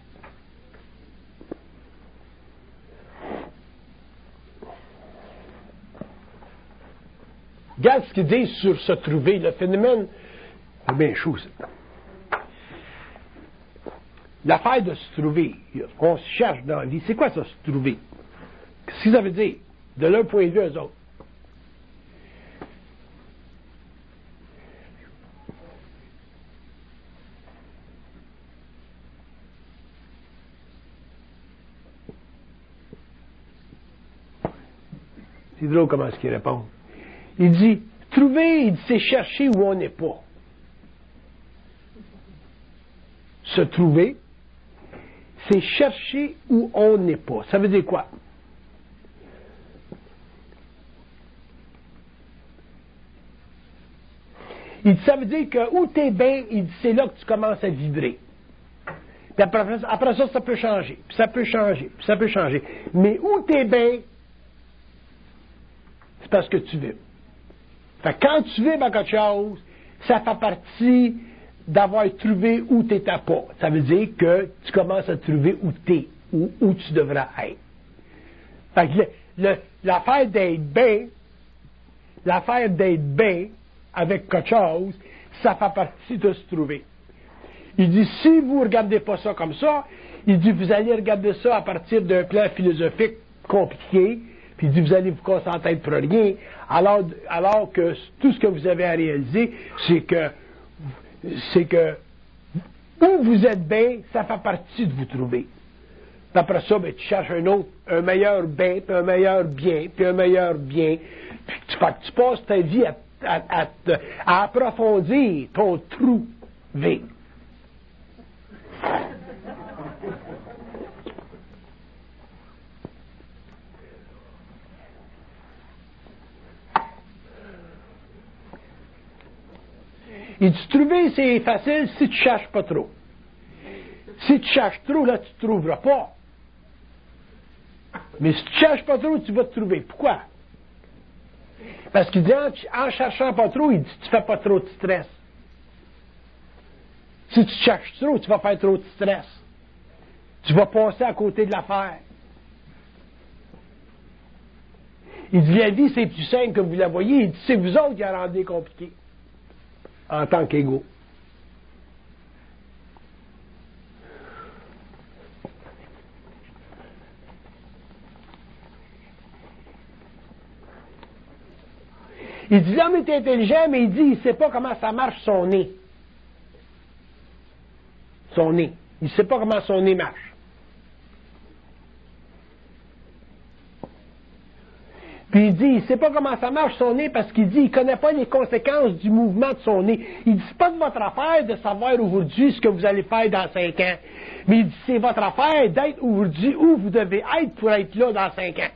Regarde ce qu'ils disent sur se trouver. Le phénomène, c'est bien chaud, ça. L'affaire de se trouver, on se cherche dans la vie. C'est quoi ça, se trouver? Qu'est-ce que ça veut dire? De leur point de vue, eux autres. C'est drôle comment est-ce qu'ils répondent. Il dit, trouver, il dit, c'est chercher où on n'est pas. se trouver, c'est chercher où on n'est pas. Ça veut dire quoi? Il dit, ça veut dire que où tu es bien, il dit, c'est là que tu commences à vibrer. Puis après, après ça, ça peut changer, puis ça peut changer, puis ça peut changer. Mais où tu es bien, c'est parce que tu vibres. Fait que quand tu vibres à quelque chose, ça fait partie d'avoir trouvé où tu n'étais pas. Ça veut dire que tu commences à trouver où tu es, où, où tu devrais être. Fait que le, le, l'affaire d'être bien, l'affaire d'être bien avec quelque chose, ça fait partie de se trouver. Il dit, si vous ne regardez pas ça comme ça, il dit, vous allez regarder ça à partir d'un plan philosophique compliqué, puis il dit, vous allez vous concentrer pour rien, alors, alors que tout ce que vous avez à réaliser, c'est que, c'est que, où vous êtes bien, ça fait partie de vous trouver. Puis après ça, ben, tu cherches un autre, un meilleur bien, puis un meilleur bien, puis un meilleur bien, puis tu, fait que tu passes ta vie à, à, à, à approfondir ton trou V. Et tu trouver, c'est facile si tu cherches pas trop. Si tu cherches trop, là, tu ne trouveras pas. Mais si tu cherches pas trop, tu vas te trouver. Pourquoi? Parce qu'il dit, en, en cherchant pas trop, il dit, tu fais pas trop de stress. Si tu cherches trop, tu vas faire trop de stress. Tu vas passer à côté de l'affaire. Il dit, la vie, c'est plus simple que vous la voyez. Il dit, c'est vous autres qui la rendez compliquée. En tant qu'égaux. Il dit, l'homme est intelligent, mais il dit, il ne sait pas comment ça marche son nez. Son nez. Il ne sait pas comment son nez marche. Puis il dit, il ne sait pas comment ça marche son nez parce qu'il dit, il ne connaît pas les conséquences du mouvement de son nez. Il dit, c'est pas de votre affaire de savoir aujourd'hui ce que vous allez faire dans cinq ans. Mais il dit, c'est votre affaire d'être aujourd'hui où vous devez être pour être là dans cinq ans.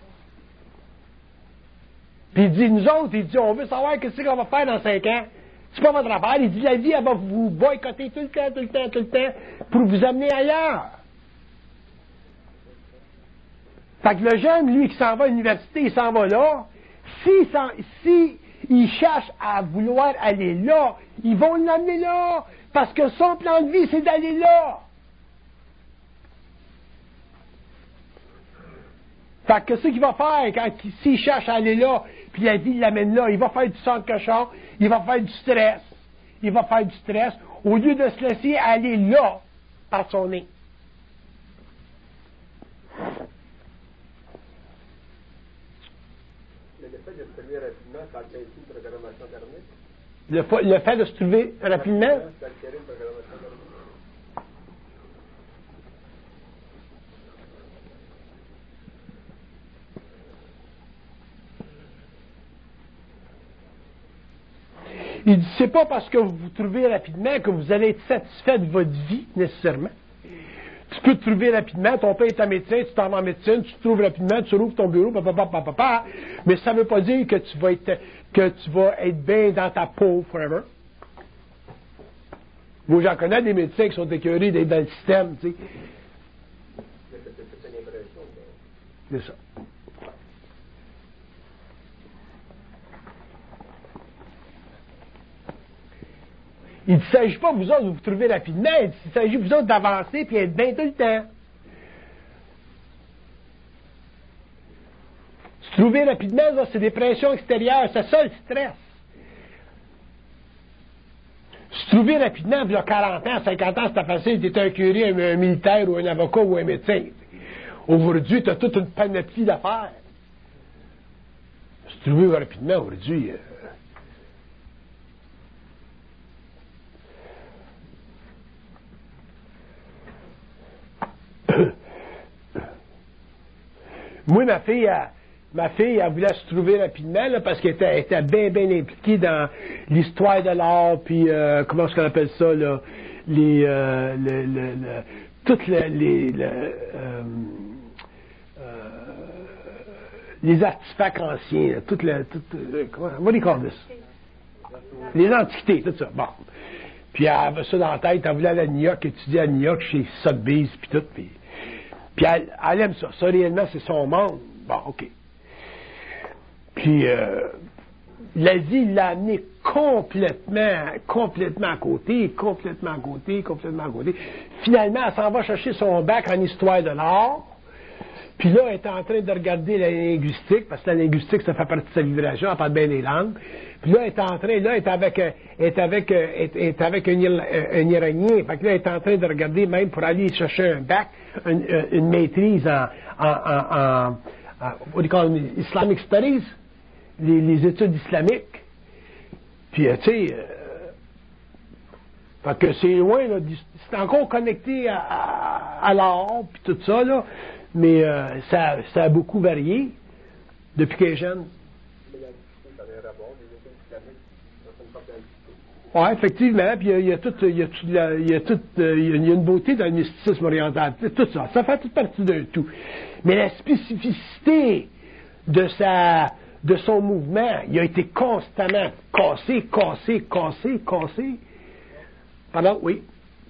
Puis il dit, nous autres, il dit, on veut savoir qu'est-ce qu'on va faire dans cinq ans. C'est pas votre affaire. Il dit, la vie, elle va vous boycotter tout le temps, tout le temps, tout le temps pour vous amener ailleurs. Fait que le jeune, lui, qui s'en va à l'université, il s'en va là. S'il si il cherche à vouloir aller là, ils vont l'amener là. Parce que son plan de vie, c'est d'aller là. Fait que ce qu'il va faire, quand s'il cherche à aller là, puis la vie l'amène là, il va faire du sang de cochon, il va faire du stress. Il va faire du stress, au lieu de se laisser aller là, par son nez. Le fait, le fait de se trouver rapidement? Il dit, c'est pas parce que vous vous trouvez rapidement que vous allez être satisfait de votre vie, nécessairement. Tu peux te trouver rapidement, ton père est un médecin, tu t'en vas en médecine, tu te trouves rapidement, tu rouvres ton bureau, papa, papa, papa, mais ça ne veut pas dire que tu vas être, que tu vas être bien dans ta peau forever. Moi, j'en connais des médecins qui sont écœurés d'être dans le système, tu sais. C'est ça. Il ne s'agit pas, vous autres, de vous trouver rapidement. Il s'agit, vous autres, d'avancer et être bien tout le temps. Se trouver rapidement, là, c'est des pressions extérieures. C'est ça, le stress. Se trouver rapidement, il y a quarante ans, cinquante ans, c'était facile. Tu étais un curé, un, un militaire ou un avocat ou un médecin. Aujourd'hui, tu as toute une panoplie d'affaires. Se trouver rapidement, aujourd'hui... Euh, Moi, ma fille, elle, ma fille, elle voulait se trouver rapidement là, parce qu'elle était, était bien, bien impliquée dans l'histoire de l'art, puis euh, comment est-ce qu'on appelle ça, là, les, euh, le, le, le, toutes les, les, le, euh, euh, les artefacts anciens, là, toutes les, toutes, euh, comment, what do you call this? Les antiquités, tout ça. Bon. Puis elle avait ça dans la tête, elle voulait aller à New York, étudier à New York chez Sotheby's, puis tout. Puis, puis elle, elle aime ça. Ça, réellement, c'est son monde. Bon, OK. Puis, euh, l'Asie l'a amené complètement, complètement à côté, complètement à côté, complètement à côté. Finalement, elle s'en va chercher son bac en histoire de l'art. Puis là, elle est en train de regarder la linguistique, parce que la linguistique, ça fait partie de sa vibration, elle parle bien les langues. Puis là, elle est en train, là, elle est avec, elle est avec, elle est avec un, un Iranien. Fait que là, elle est en train de regarder même pour aller chercher un bac, une, une maîtrise en, en, en, en, en what do you call it, Islamic Studies, les, les études islamiques. Puis, euh, tu sais, euh, fait que c'est loin, là, c'est encore connecté à, à, à l'art, puis tout ça, là. Mais euh, ça, ça a beaucoup varié depuis qu'elle est jeune. Oui, effectivement. Puis il y a tout, il y a tout, il y a tout, il y a une beauté dans le mysticisme oriental. Tout ça, ça fait toute partie d'un tout. Mais la spécificité de sa, de son mouvement, il a été constamment cassé, cassé, cassé, cassé. Pardon, oui.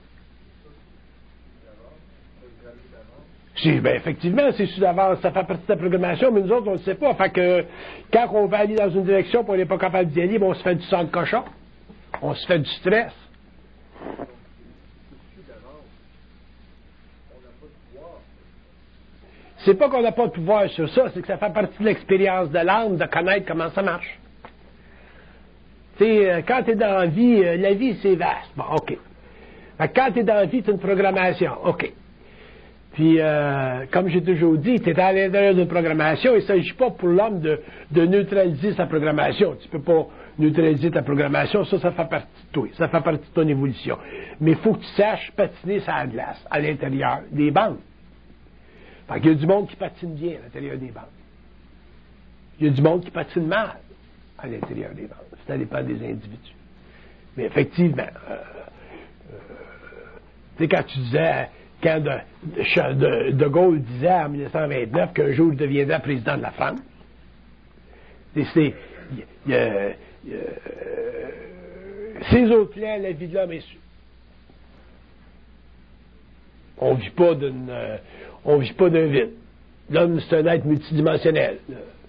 C'est, ben, effectivement, c'est sous d'avance, ça fait partie de la programmation, mais nous autres, on ne le sait pas. Fait que, quand on va aller dans une direction et on n'est pas capable d'y aller, ben, on se fait du sang de cochon. On se fait du stress. C'est pas qu'on n'a pas de pouvoir sur ça, c'est que ça fait partie de l'expérience de l'âme de connaître comment ça marche. Tu sais, quand tu es dans la vie, la vie, c'est vaste. Bon, OK. Fait que quand tu es dans la vie, c'est une programmation. OK. Puis, euh, comme j'ai toujours dit, tu es à l'intérieur d'une programmation, il ne s'agit pas pour l'homme de, de neutraliser sa programmation. Tu ne peux pas neutraliser ta programmation, ça, ça fait partie de toi, ça fait partie de ton évolution. Mais il faut que tu saches patiner sur la glace à l'intérieur des bandes. Fait qu'il y a du monde qui patine bien à l'intérieur des bandes. Il y a du monde qui patine mal à l'intérieur des bandes. Ça dépend des individus. Mais effectivement, euh, euh, tu sais, quand tu disais... Quand de, de, de Gaulle disait en dix-neuf cent vingt-neuf qu'un jour il deviendra président de la France, et c'est, y, y, y, ces autres plans, la vie de l'homme est sûre. On vit pas d'une, euh, on vit pas d'un vide. L'homme, c'est un être multidimensionnel.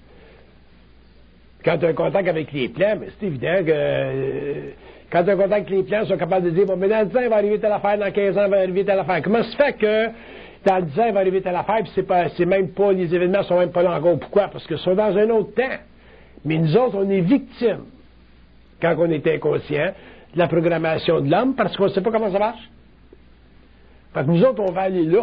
Quand tu as un contact avec les plans, mais c'est évident que euh, quand tu as un contact avec les plans, ils sont capables de dire, bon, mais dans dix ans, il va arriver telle affaire, dans quinze ans, il va arriver telle affaire. Comment se fait que dans dix ans, il va arriver telle affaire, puis c'est pas, c'est même pas, les événements sont même pas là encore. Pourquoi? Parce qu'ils sont dans un autre temps. Mais nous autres, on est victimes, quand on est inconscient, de la programmation de l'homme, parce qu'on ne sait pas comment ça marche. Fait que nous autres, on va aller là.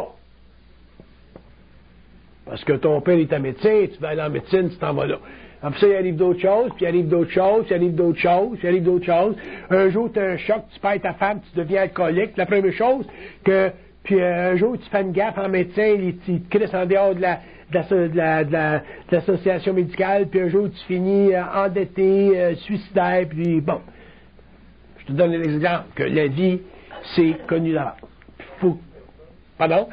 Parce que ton père est un médecin, tu vas aller en médecine, tu t'en vas là. Après ça, il arrive d'autres choses, puis il arrive d'autres choses, puis il arrive d'autres choses, puis il arrive d'autres choses. Un jour, tu as un choc, tu perds ta femme, tu deviens alcoolique. La première chose, que, puis euh, un jour, tu fais une gaffe en médecin, il, il te crisse en dehors de la, de la, de la, de la, de l'association médicale, puis un jour, tu finis euh, endetté, euh, suicidaire, puis bon. Je te donne un exemple, que la vie, c'est connu d'avance. Faut... Pardon?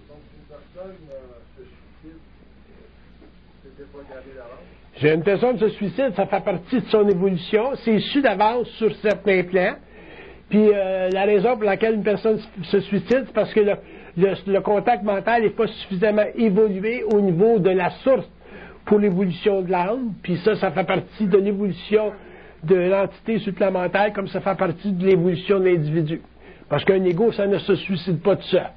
J'ai une personne se suicide, ça fait partie de son évolution, c'est su d'avance sur certains plans. Puis euh, la raison pour laquelle une personne se suicide, c'est parce que le, le, le contact mental n'est pas suffisamment évolué au niveau de la source pour l'évolution de l'âme. Puis ça, ça fait partie de l'évolution de l'entité sur le plan mental, comme ça fait partie de l'évolution de l'individu. Parce qu'un ego, ça ne se suicide pas tout seul.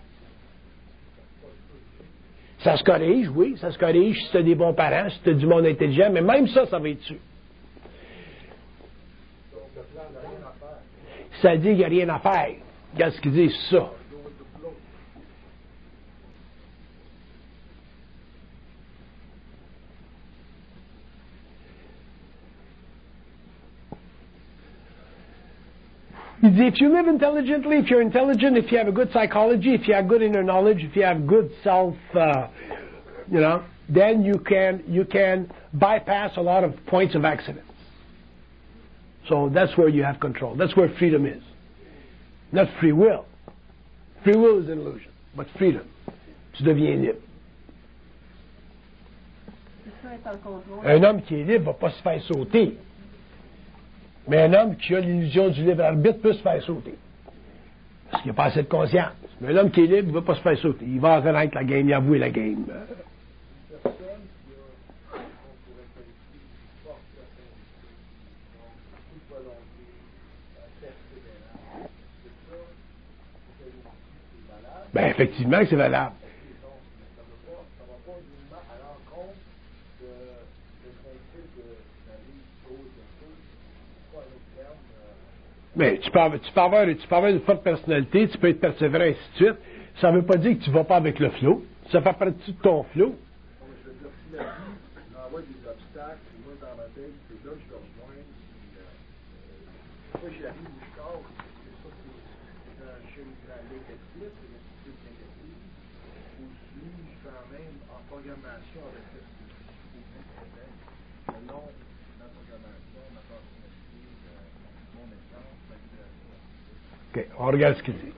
Ça se corrige, oui, ça se corrige si tu as des bons parents, si tu as du monde intelligent, mais même ça, ça va être dessus. Ça dit qu'il n'y a rien à faire. Regarde ce qu'ils disent, ça. Il dit, if you live intelligently, if you're intelligent, if you have a good psychology, if you have good inner knowledge, if you have good self, uh, you know, then you can, you can bypass a lot of points of accidents. So that's where you have control. That's where freedom is. Not free will. Free will is an illusion, but freedom. Tu deviens libre. C'est ça, être en contrôle. Un homme qui est libre ne va pas se faire sauter. Mais un homme qui a l'illusion du libre arbitre peut se faire sauter. Parce qu'il n'a pas assez de conscience. Mais un homme qui est libre ne va pas se faire sauter. Il va reconnaître la game, il avoue la game. Ben, effectivement, c'est valable. Mais tu peux, avoir, tu, peux avoir, tu peux avoir une forte personnalité, tu peux être persévérant, ainsi de suite. Ça ne veut pas dire que tu ne vas pas avec le flot. Ça fait partie de ton flot. Je veux dire, si la vie m'envoie des obstacles, puis moi, dans ma tête, c'est là que je dois rejoindre. Puis, euh, moi, j'arrive où je sors. C'est ça, c'est dans chez la négative, c'est l'attitude négative. Ou suis-je quand même en programmation avec ce que je trouve mais non, ma programmation, ma personnalité, mon essence, ma vibration. OK, on regarde ce qu'il dit.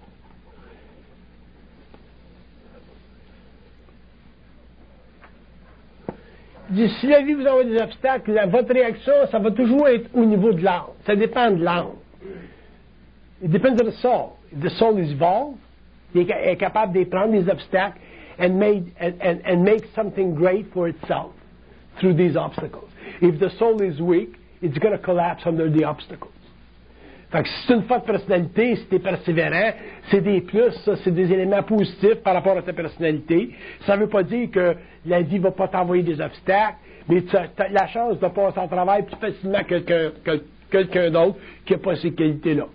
Il dit, si la vie vous envoie des obstacles, la, votre réaction, ça va toujours être au niveau de l'âme. Ça dépend de l'âme. It depends on the soul. If the soul is evolved, il est, est capable de prendre des obstacles and, made, and, and, and make something great for itself through these obstacles. If the soul is weak, it's going to collapse under the obstacles. Fait que si c'est une forte personnalité, si tu es persévérant, c'est des plus, ça, c'est des éléments positifs par rapport à ta personnalité. Ça ne veut pas dire que la vie ne va pas t'envoyer des obstacles, mais tu as la chance de passer en travail plus facilement que quelqu'un, que, quelqu'un d'autre qui n'a pas ces qualités-là.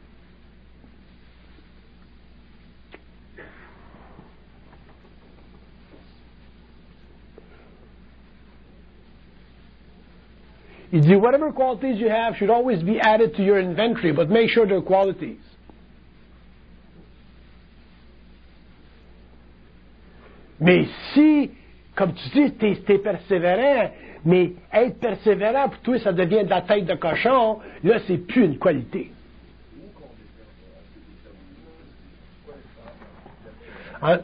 Il dit, whatever qualities you have should always be added to your inventory, but make sure they're qualities. Mais si, comme tu dis, t'es, t'es persévérant, mais être persévérant pour toi, ça devient de la tête de cochon, là, c'est plus une qualité. Hein?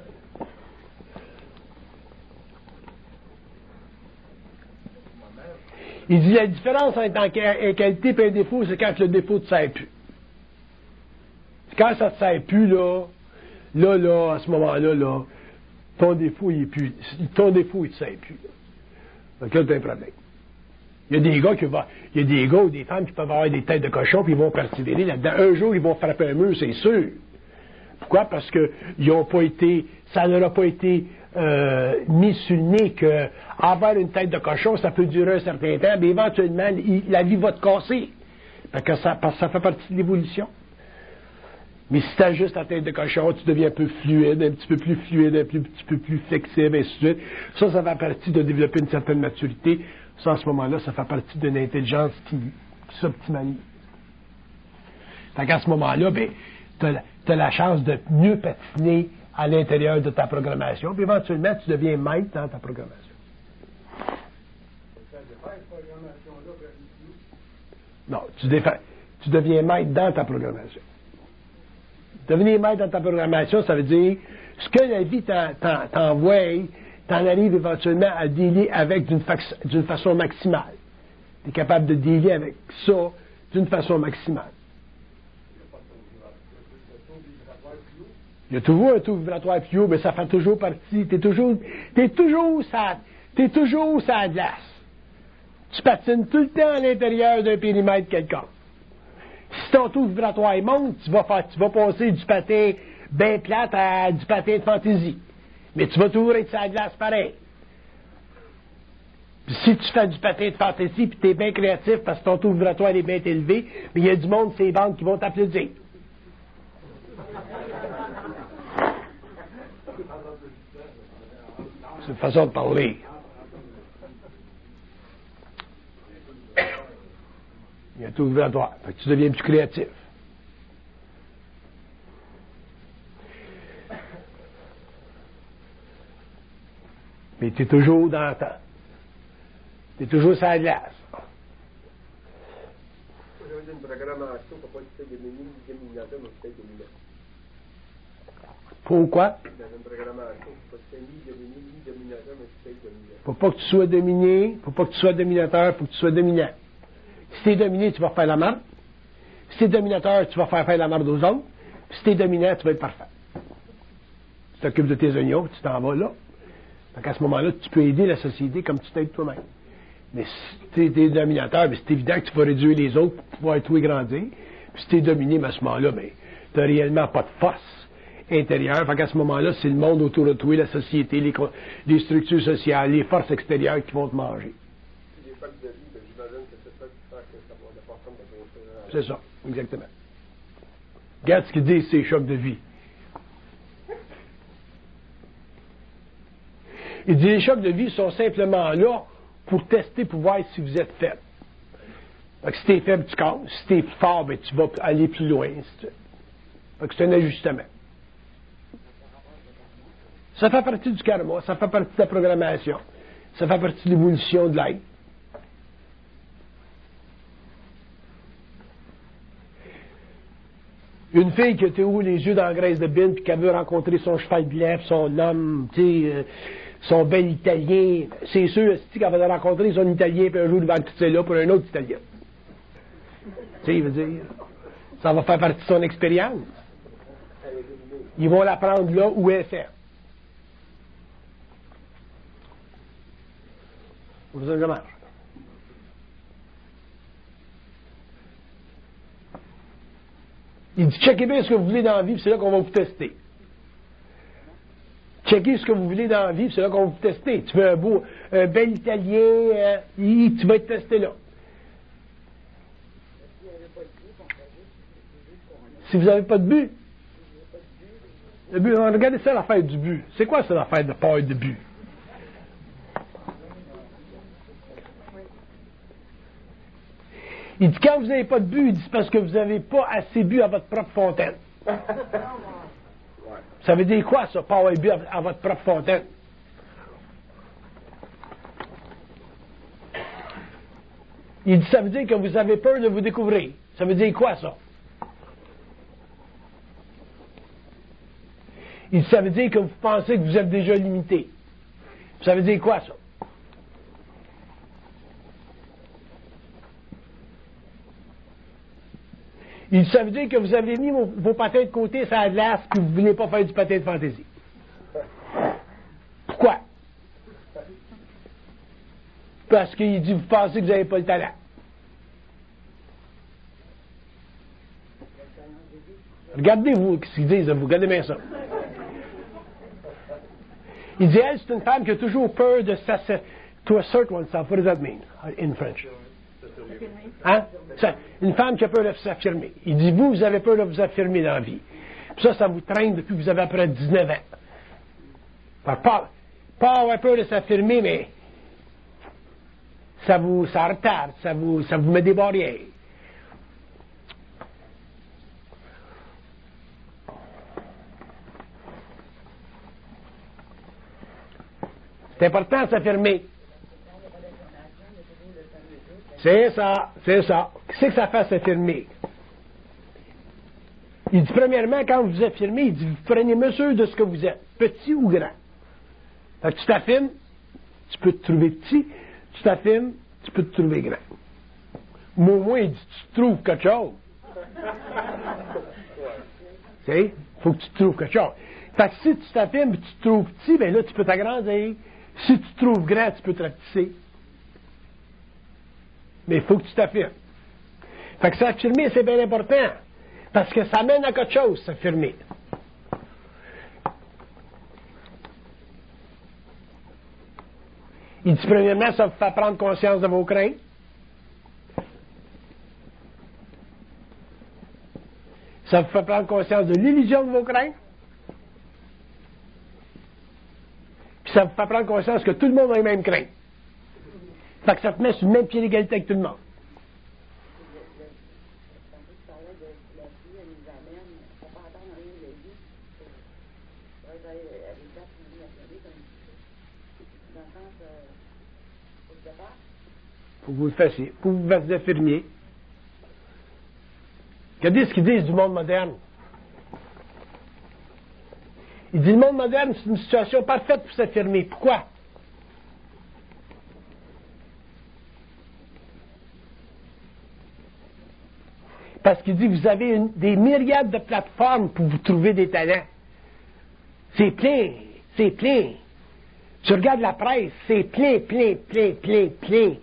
Il dit la différence entre un qualité et un défaut, c'est quand le défaut ne te sert plus. Quand ça ne te sert plus, là, là, là, à ce moment-là, là, ton défaut, il est plus, ton défaut, il ne te sert plus. Donc là, tu as un problème. Il y a des gars qui vont, il y a des gars ou des femmes qui peuvent avoir des têtes de cochon, puis ils vont persévérer là-dedans. Un jour, ils vont frapper un mur, c'est sûr. Pourquoi? Parce que ils ont pas été, ça ne leur a pas été euh, mis sur le nez que avoir une tête de cochon, ça peut durer un certain temps, mais éventuellement, il, la vie va te casser. Parce que ça, parce que ça fait partie de l'évolution. Mais si tu as juste la tête de cochon, tu deviens un peu fluide, un petit peu plus fluide, un petit peu plus flexible, et ainsi de suite. Ça, ça fait partie de développer une certaine maturité. Ça, à ce moment-là, ça fait partie d'une intelligence qui, qui s'optimalise. Fait qu'à ce moment-là, ben, tu as la chance de mieux patiner à l'intérieur de ta programmation, puis éventuellement, tu deviens maître dans ta programmation. Non, tu, défais, tu deviens maître dans ta programmation. Devenir maître dans ta programmation, ça veut dire ce que la vie t'envoie, t'en arrives éventuellement à dealer avec d'une, fa- d'une façon maximale. Tu es capable de dealer avec ça d'une façon maximale. Il y a toujours un taux vibratoire plus haut, mais ça fait toujours partie. Tu es toujours, t'es toujours, ça, t'es toujours ça glace. Tu patines tout le temps à l'intérieur d'un périmètre quelconque. Si ton taux vibratoire monte, tu vas, faire, tu vas passer du patin bien plate à du patin de fantaisie. Mais tu vas toujours être sur la glace pareil. Puis si tu fais du patin de fantaisie puis tu es bien créatif parce que ton taux vibratoire est bien élevé, mais il y a du monde, ces bandes qui vont t'applaudir. C'est une façon de parler. Il y a un taux vibratoire. Fait que tu deviens plus créatif. Mais tu es toujours dans ta. Tu es toujours sur la glace. J'avais faisais une programmation pour pas que tu fais des mini-dominateur, mais peut-être dominant. Pourquoi? Dans une programmation, faut pas que tu sois ni dominé, ni dominateur, mais peut-être dominant. Faut pas que tu sois dominé, faut pas que tu sois dominateur, faut que tu sois dominant. Si tu es dominé, tu vas faire la merde. Si tu es dominateur, tu vas faire faire la merde aux autres. Puis si tu es dominant, tu vas être parfait. Tu t'occupes de tes oignons, tu t'en vas là. Donc à ce moment-là, tu peux aider la société comme tu t'aides toi-même. Mais si tu es dominateur, ben, c'est évident que tu vas réduire les autres pour pouvoir toi grandir. Puis si tu es dominé, ben, à ce moment-là, ben, tu n'as réellement pas de force intérieure. Fait qu'à ce moment-là, c'est le monde autour de toi, la société, les, les structures sociales, les forces extérieures qui vont te manger. Les facs de vie, ben, j'imagine que c'est ça qui fait que ça va la personne de grossir. C'est ça, exactement. Regarde ce qu'ils disent, ces chocs de vie. Il dit les chocs de vie sont simplement là pour tester, pour voir si vous êtes faible. Donc, si tu es faible, tu casses. Si tu es fort, ben, tu vas aller plus loin. Donc, c'est un ajustement. Ça fait partie du karma, ça fait partie de la programmation, ça fait partie de l'évolution de l'être. Une fille qui a eu les yeux dans la graisse de bine puis qui veut rencontrer son cheval blanc, son homme, tu sais, euh, son bel italien, c'est sûr qu'elle va rencontrer son italien puis un jour il va quitter là pour un autre italien. Tu sais, il veut dire, ça va faire partie de son expérience. Ils vont la prendre là où elle est faite. Vous savez comment? Il dit, checkez bien ce que vous voulez dans la vie, puis c'est là qu'on va vous tester. Checkez ce que vous voulez dans la vie, puis c'est là qu'on va vous tester. Tu veux un beau, un bel Italien, euh, tu vas être testé là. Si vous n'avez pas de but, le but, regardez ça l'affaire du but. C'est quoi ça l'affaire de pas de but? Il dit, quand vous n'avez pas de but, il dit, c'est parce que vous n'avez pas assez bu à votre propre fontaine. Ça veut dire quoi, ça, pas avoir bu à, à votre propre fontaine? Il dit, ça veut dire que vous avez peur de vous découvrir. Ça veut dire quoi, ça? Il dit, ça veut dire que vous pensez que vous êtes déjà limité. Ça veut dire quoi, ça? Il dit, ça veut dire que vous avez mis vos, vos patins de côté sur la glace et que vous ne voulez pas faire du patin de fantaisie. Pourquoi? Parce qu'il dit, vous pensez que vous n'avez pas le talent. Regardez-vous ce qu'ils disent, vous regardez bien ça. Il dit, elle, c'est une femme qui a toujours peur de s'assurer. To assert oneself, what does that mean in French? Hein? Ça, une femme qui a peur de s'affirmer. Il dit, vous, vous avez peur de vous affirmer dans la vie. Puis ça, ça vous traîne depuis que vous avez à peu près dix-neuf ans. Enfin, pas, pas avoir peur de s'affirmer, mais ça vous, ça retarde, ça vous, ça vous met des barrières. C'est important de s'affirmer. C'est ça, c'est ça. Qu'est-ce que ça fait s'affirmer? Il dit, premièrement, quand vous vous affirmez, il dit, vous prenez mesure de ce que vous êtes, petit ou grand. Fait que tu t'affirmes, tu peux te trouver petit, tu t'affirmes, tu peux te trouver grand. Mais au moins, il dit, tu trouves quelque chose. Tu sais, il faut que tu trouves quelque chose. Fait que si tu t'affirmes et tu te trouves petit, ben là, tu peux t'agrandir. Si tu te trouves grand, tu peux te rapetisser. Mais il faut que tu t'affirmes. Fait que s'affirmer, c'est bien important. Parce que ça mène à quelque chose, s'affirmer. Il dit, premièrement, ça vous fait prendre conscience de vos craintes. Ça vous fait prendre conscience de l'illusion de vos craintes. Puis ça vous fait prendre conscience que tout le monde a les mêmes craintes. Fait que ça te met sur le même pied d'égalité avec tout le monde. Faut que vous le fassiez. Faut que vous vous affirmiez. Regardez ce qu'ils disent du monde moderne. Il dit le monde moderne, c'est une situation parfaite pour s'affirmer. Pourquoi? Parce qu'il dit, vous avez une, des myriades de plateformes pour vous trouver des talents. C'est plein, c'est plein. Tu regardes la presse, c'est plein, plein, plein, plein, plein.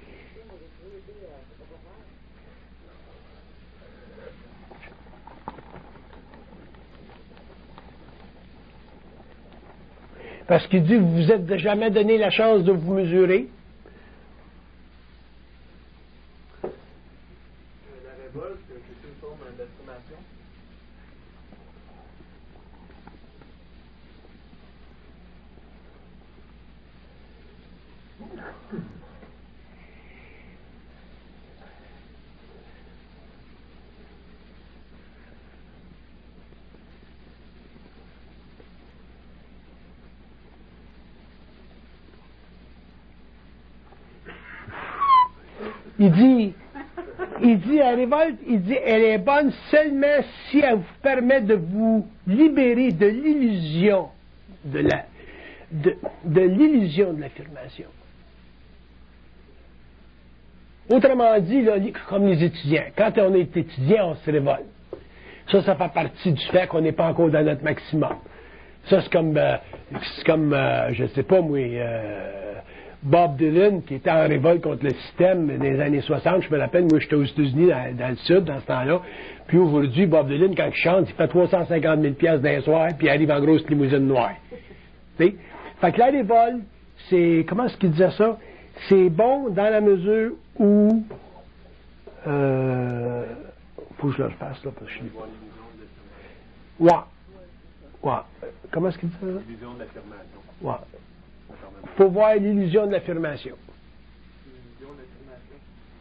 Parce qu'il dit, vous vous êtes jamais donné la chance de vous mesurer. La révolte, c'est une forme d'affirmation. Il dit, il dit, la révolte, il dit, elle est bonne seulement si elle vous permet de vous libérer de l'illusion de la, de, de l'illusion de l'affirmation. Autrement dit, là, comme les étudiants, quand on est étudiant, on se révolte. Ça, ça fait partie du fait qu'on n'est pas encore dans notre maximum. Ça, c'est comme, euh, c'est comme, euh, je sais pas, moi, euh, Bob Dylan, qui était en révolte contre le système dans les années soixante, je me rappelle, moi, j'étais aux États-Unis, dans, dans le Sud, dans ce temps-là. Puis aujourd'hui, Bob Dylan, quand il chante, il fait trois cent cinquante mille piastres d'un soir, puis il arrive en grosse limousine noire. Tu sais? Fait que la révolte, c'est, comment est-ce qu'il disait ça? C'est bon dans la mesure où, euh, faut que je le refasse, là, parce que je suis... Ouais. Ouais. Comment est-ce qu'il dit ça? L'illusion de l'affirmation. Ouais. Il faut voir l'illusion de l'affirmation. L'illusion de l'affirmation.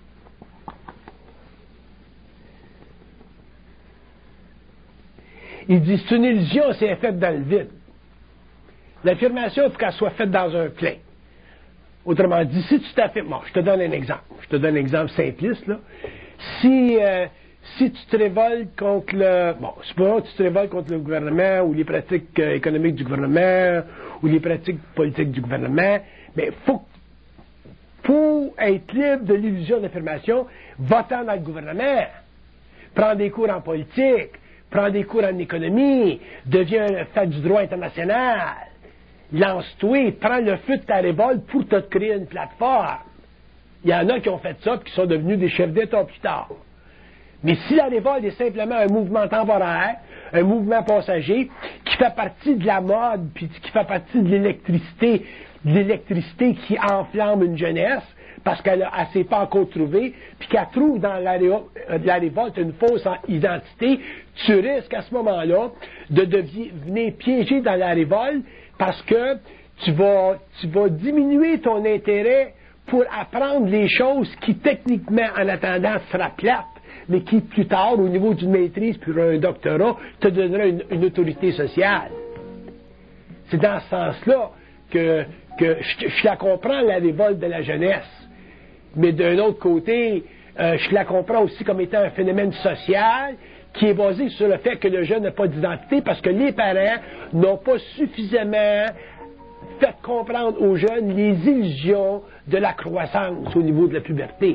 Il dit, c'est une illusion, c'est faite dans le vide. L'affirmation, il faut qu'elle soit faite dans un plein. Autrement dit, si tu t'affirmes... Bon, je te donne un exemple. Je te donne un exemple simpliste, là. Si... Euh, Si tu te révoltes contre le... Bon, supposons que tu te révoltes contre le gouvernement ou les pratiques euh, économiques du gouvernement ou les pratiques politiques du gouvernement, mais faut, pour être libre de l'illusion d'affirmation, va-t'en dans le gouvernement. Prends des cours en politique, prends des cours en économie, deviens fait du droit international. Lance-toi, prends le feu de ta révolte pour te créer une plateforme. Il y en a qui ont fait ça et qui sont devenus des chefs d'État plus tard. Mais si la révolte est simplement un mouvement temporaire, un mouvement passager, qui fait partie de la mode, puis qui fait partie de l'électricité, de l'électricité qui enflamme une jeunesse, parce qu'elle ne s'est pas encore trouvée, puis qu'elle trouve dans la, la révolte une fausse identité, tu risques à ce moment-là de devenir piégé dans la révolte, parce que tu vas, tu vas diminuer ton intérêt pour apprendre les choses qui, techniquement, en attendant, sera plate, mais qui, plus tard, au niveau d'une maîtrise puis un doctorat, te donnera une, une autorité sociale. C'est dans ce sens-là que, que je, je la comprends, la révolte de la jeunesse. Mais d'un autre côté, euh, je la comprends aussi comme étant un phénomène social qui est basé sur le fait que le jeune n'a pas d'identité parce que les parents n'ont pas suffisamment fait comprendre aux jeunes les illusions de la croissance au niveau de la puberté.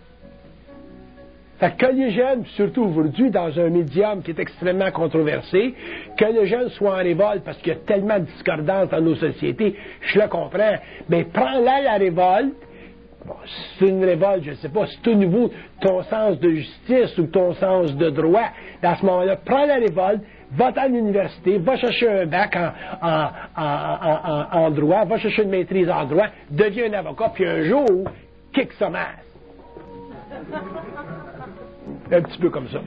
Fait que les jeunes, surtout aujourd'hui, dans un médium qui est extrêmement controversé, que les jeunes soient en révolte parce qu'il y a tellement de discordance dans nos sociétés, je le comprends. Mais prends-la la révolte. Bon, c'est une révolte, je ne sais pas, c'est au niveau de ton sens de justice ou ton sens de droit. À ce moment-là, prends la révolte, va à l'université, va chercher un bac en, en, en, en, en droit, va chercher une maîtrise en droit, deviens un avocat, puis un jour, kick sa masse. Un petit peu comme ça.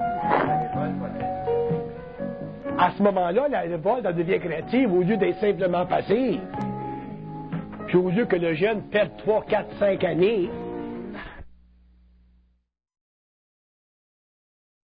À ce moment-là, la révolte, elle devient créative au lieu d'être simplement passive. Puis au lieu que le jeune perde trois, quatre, cinq années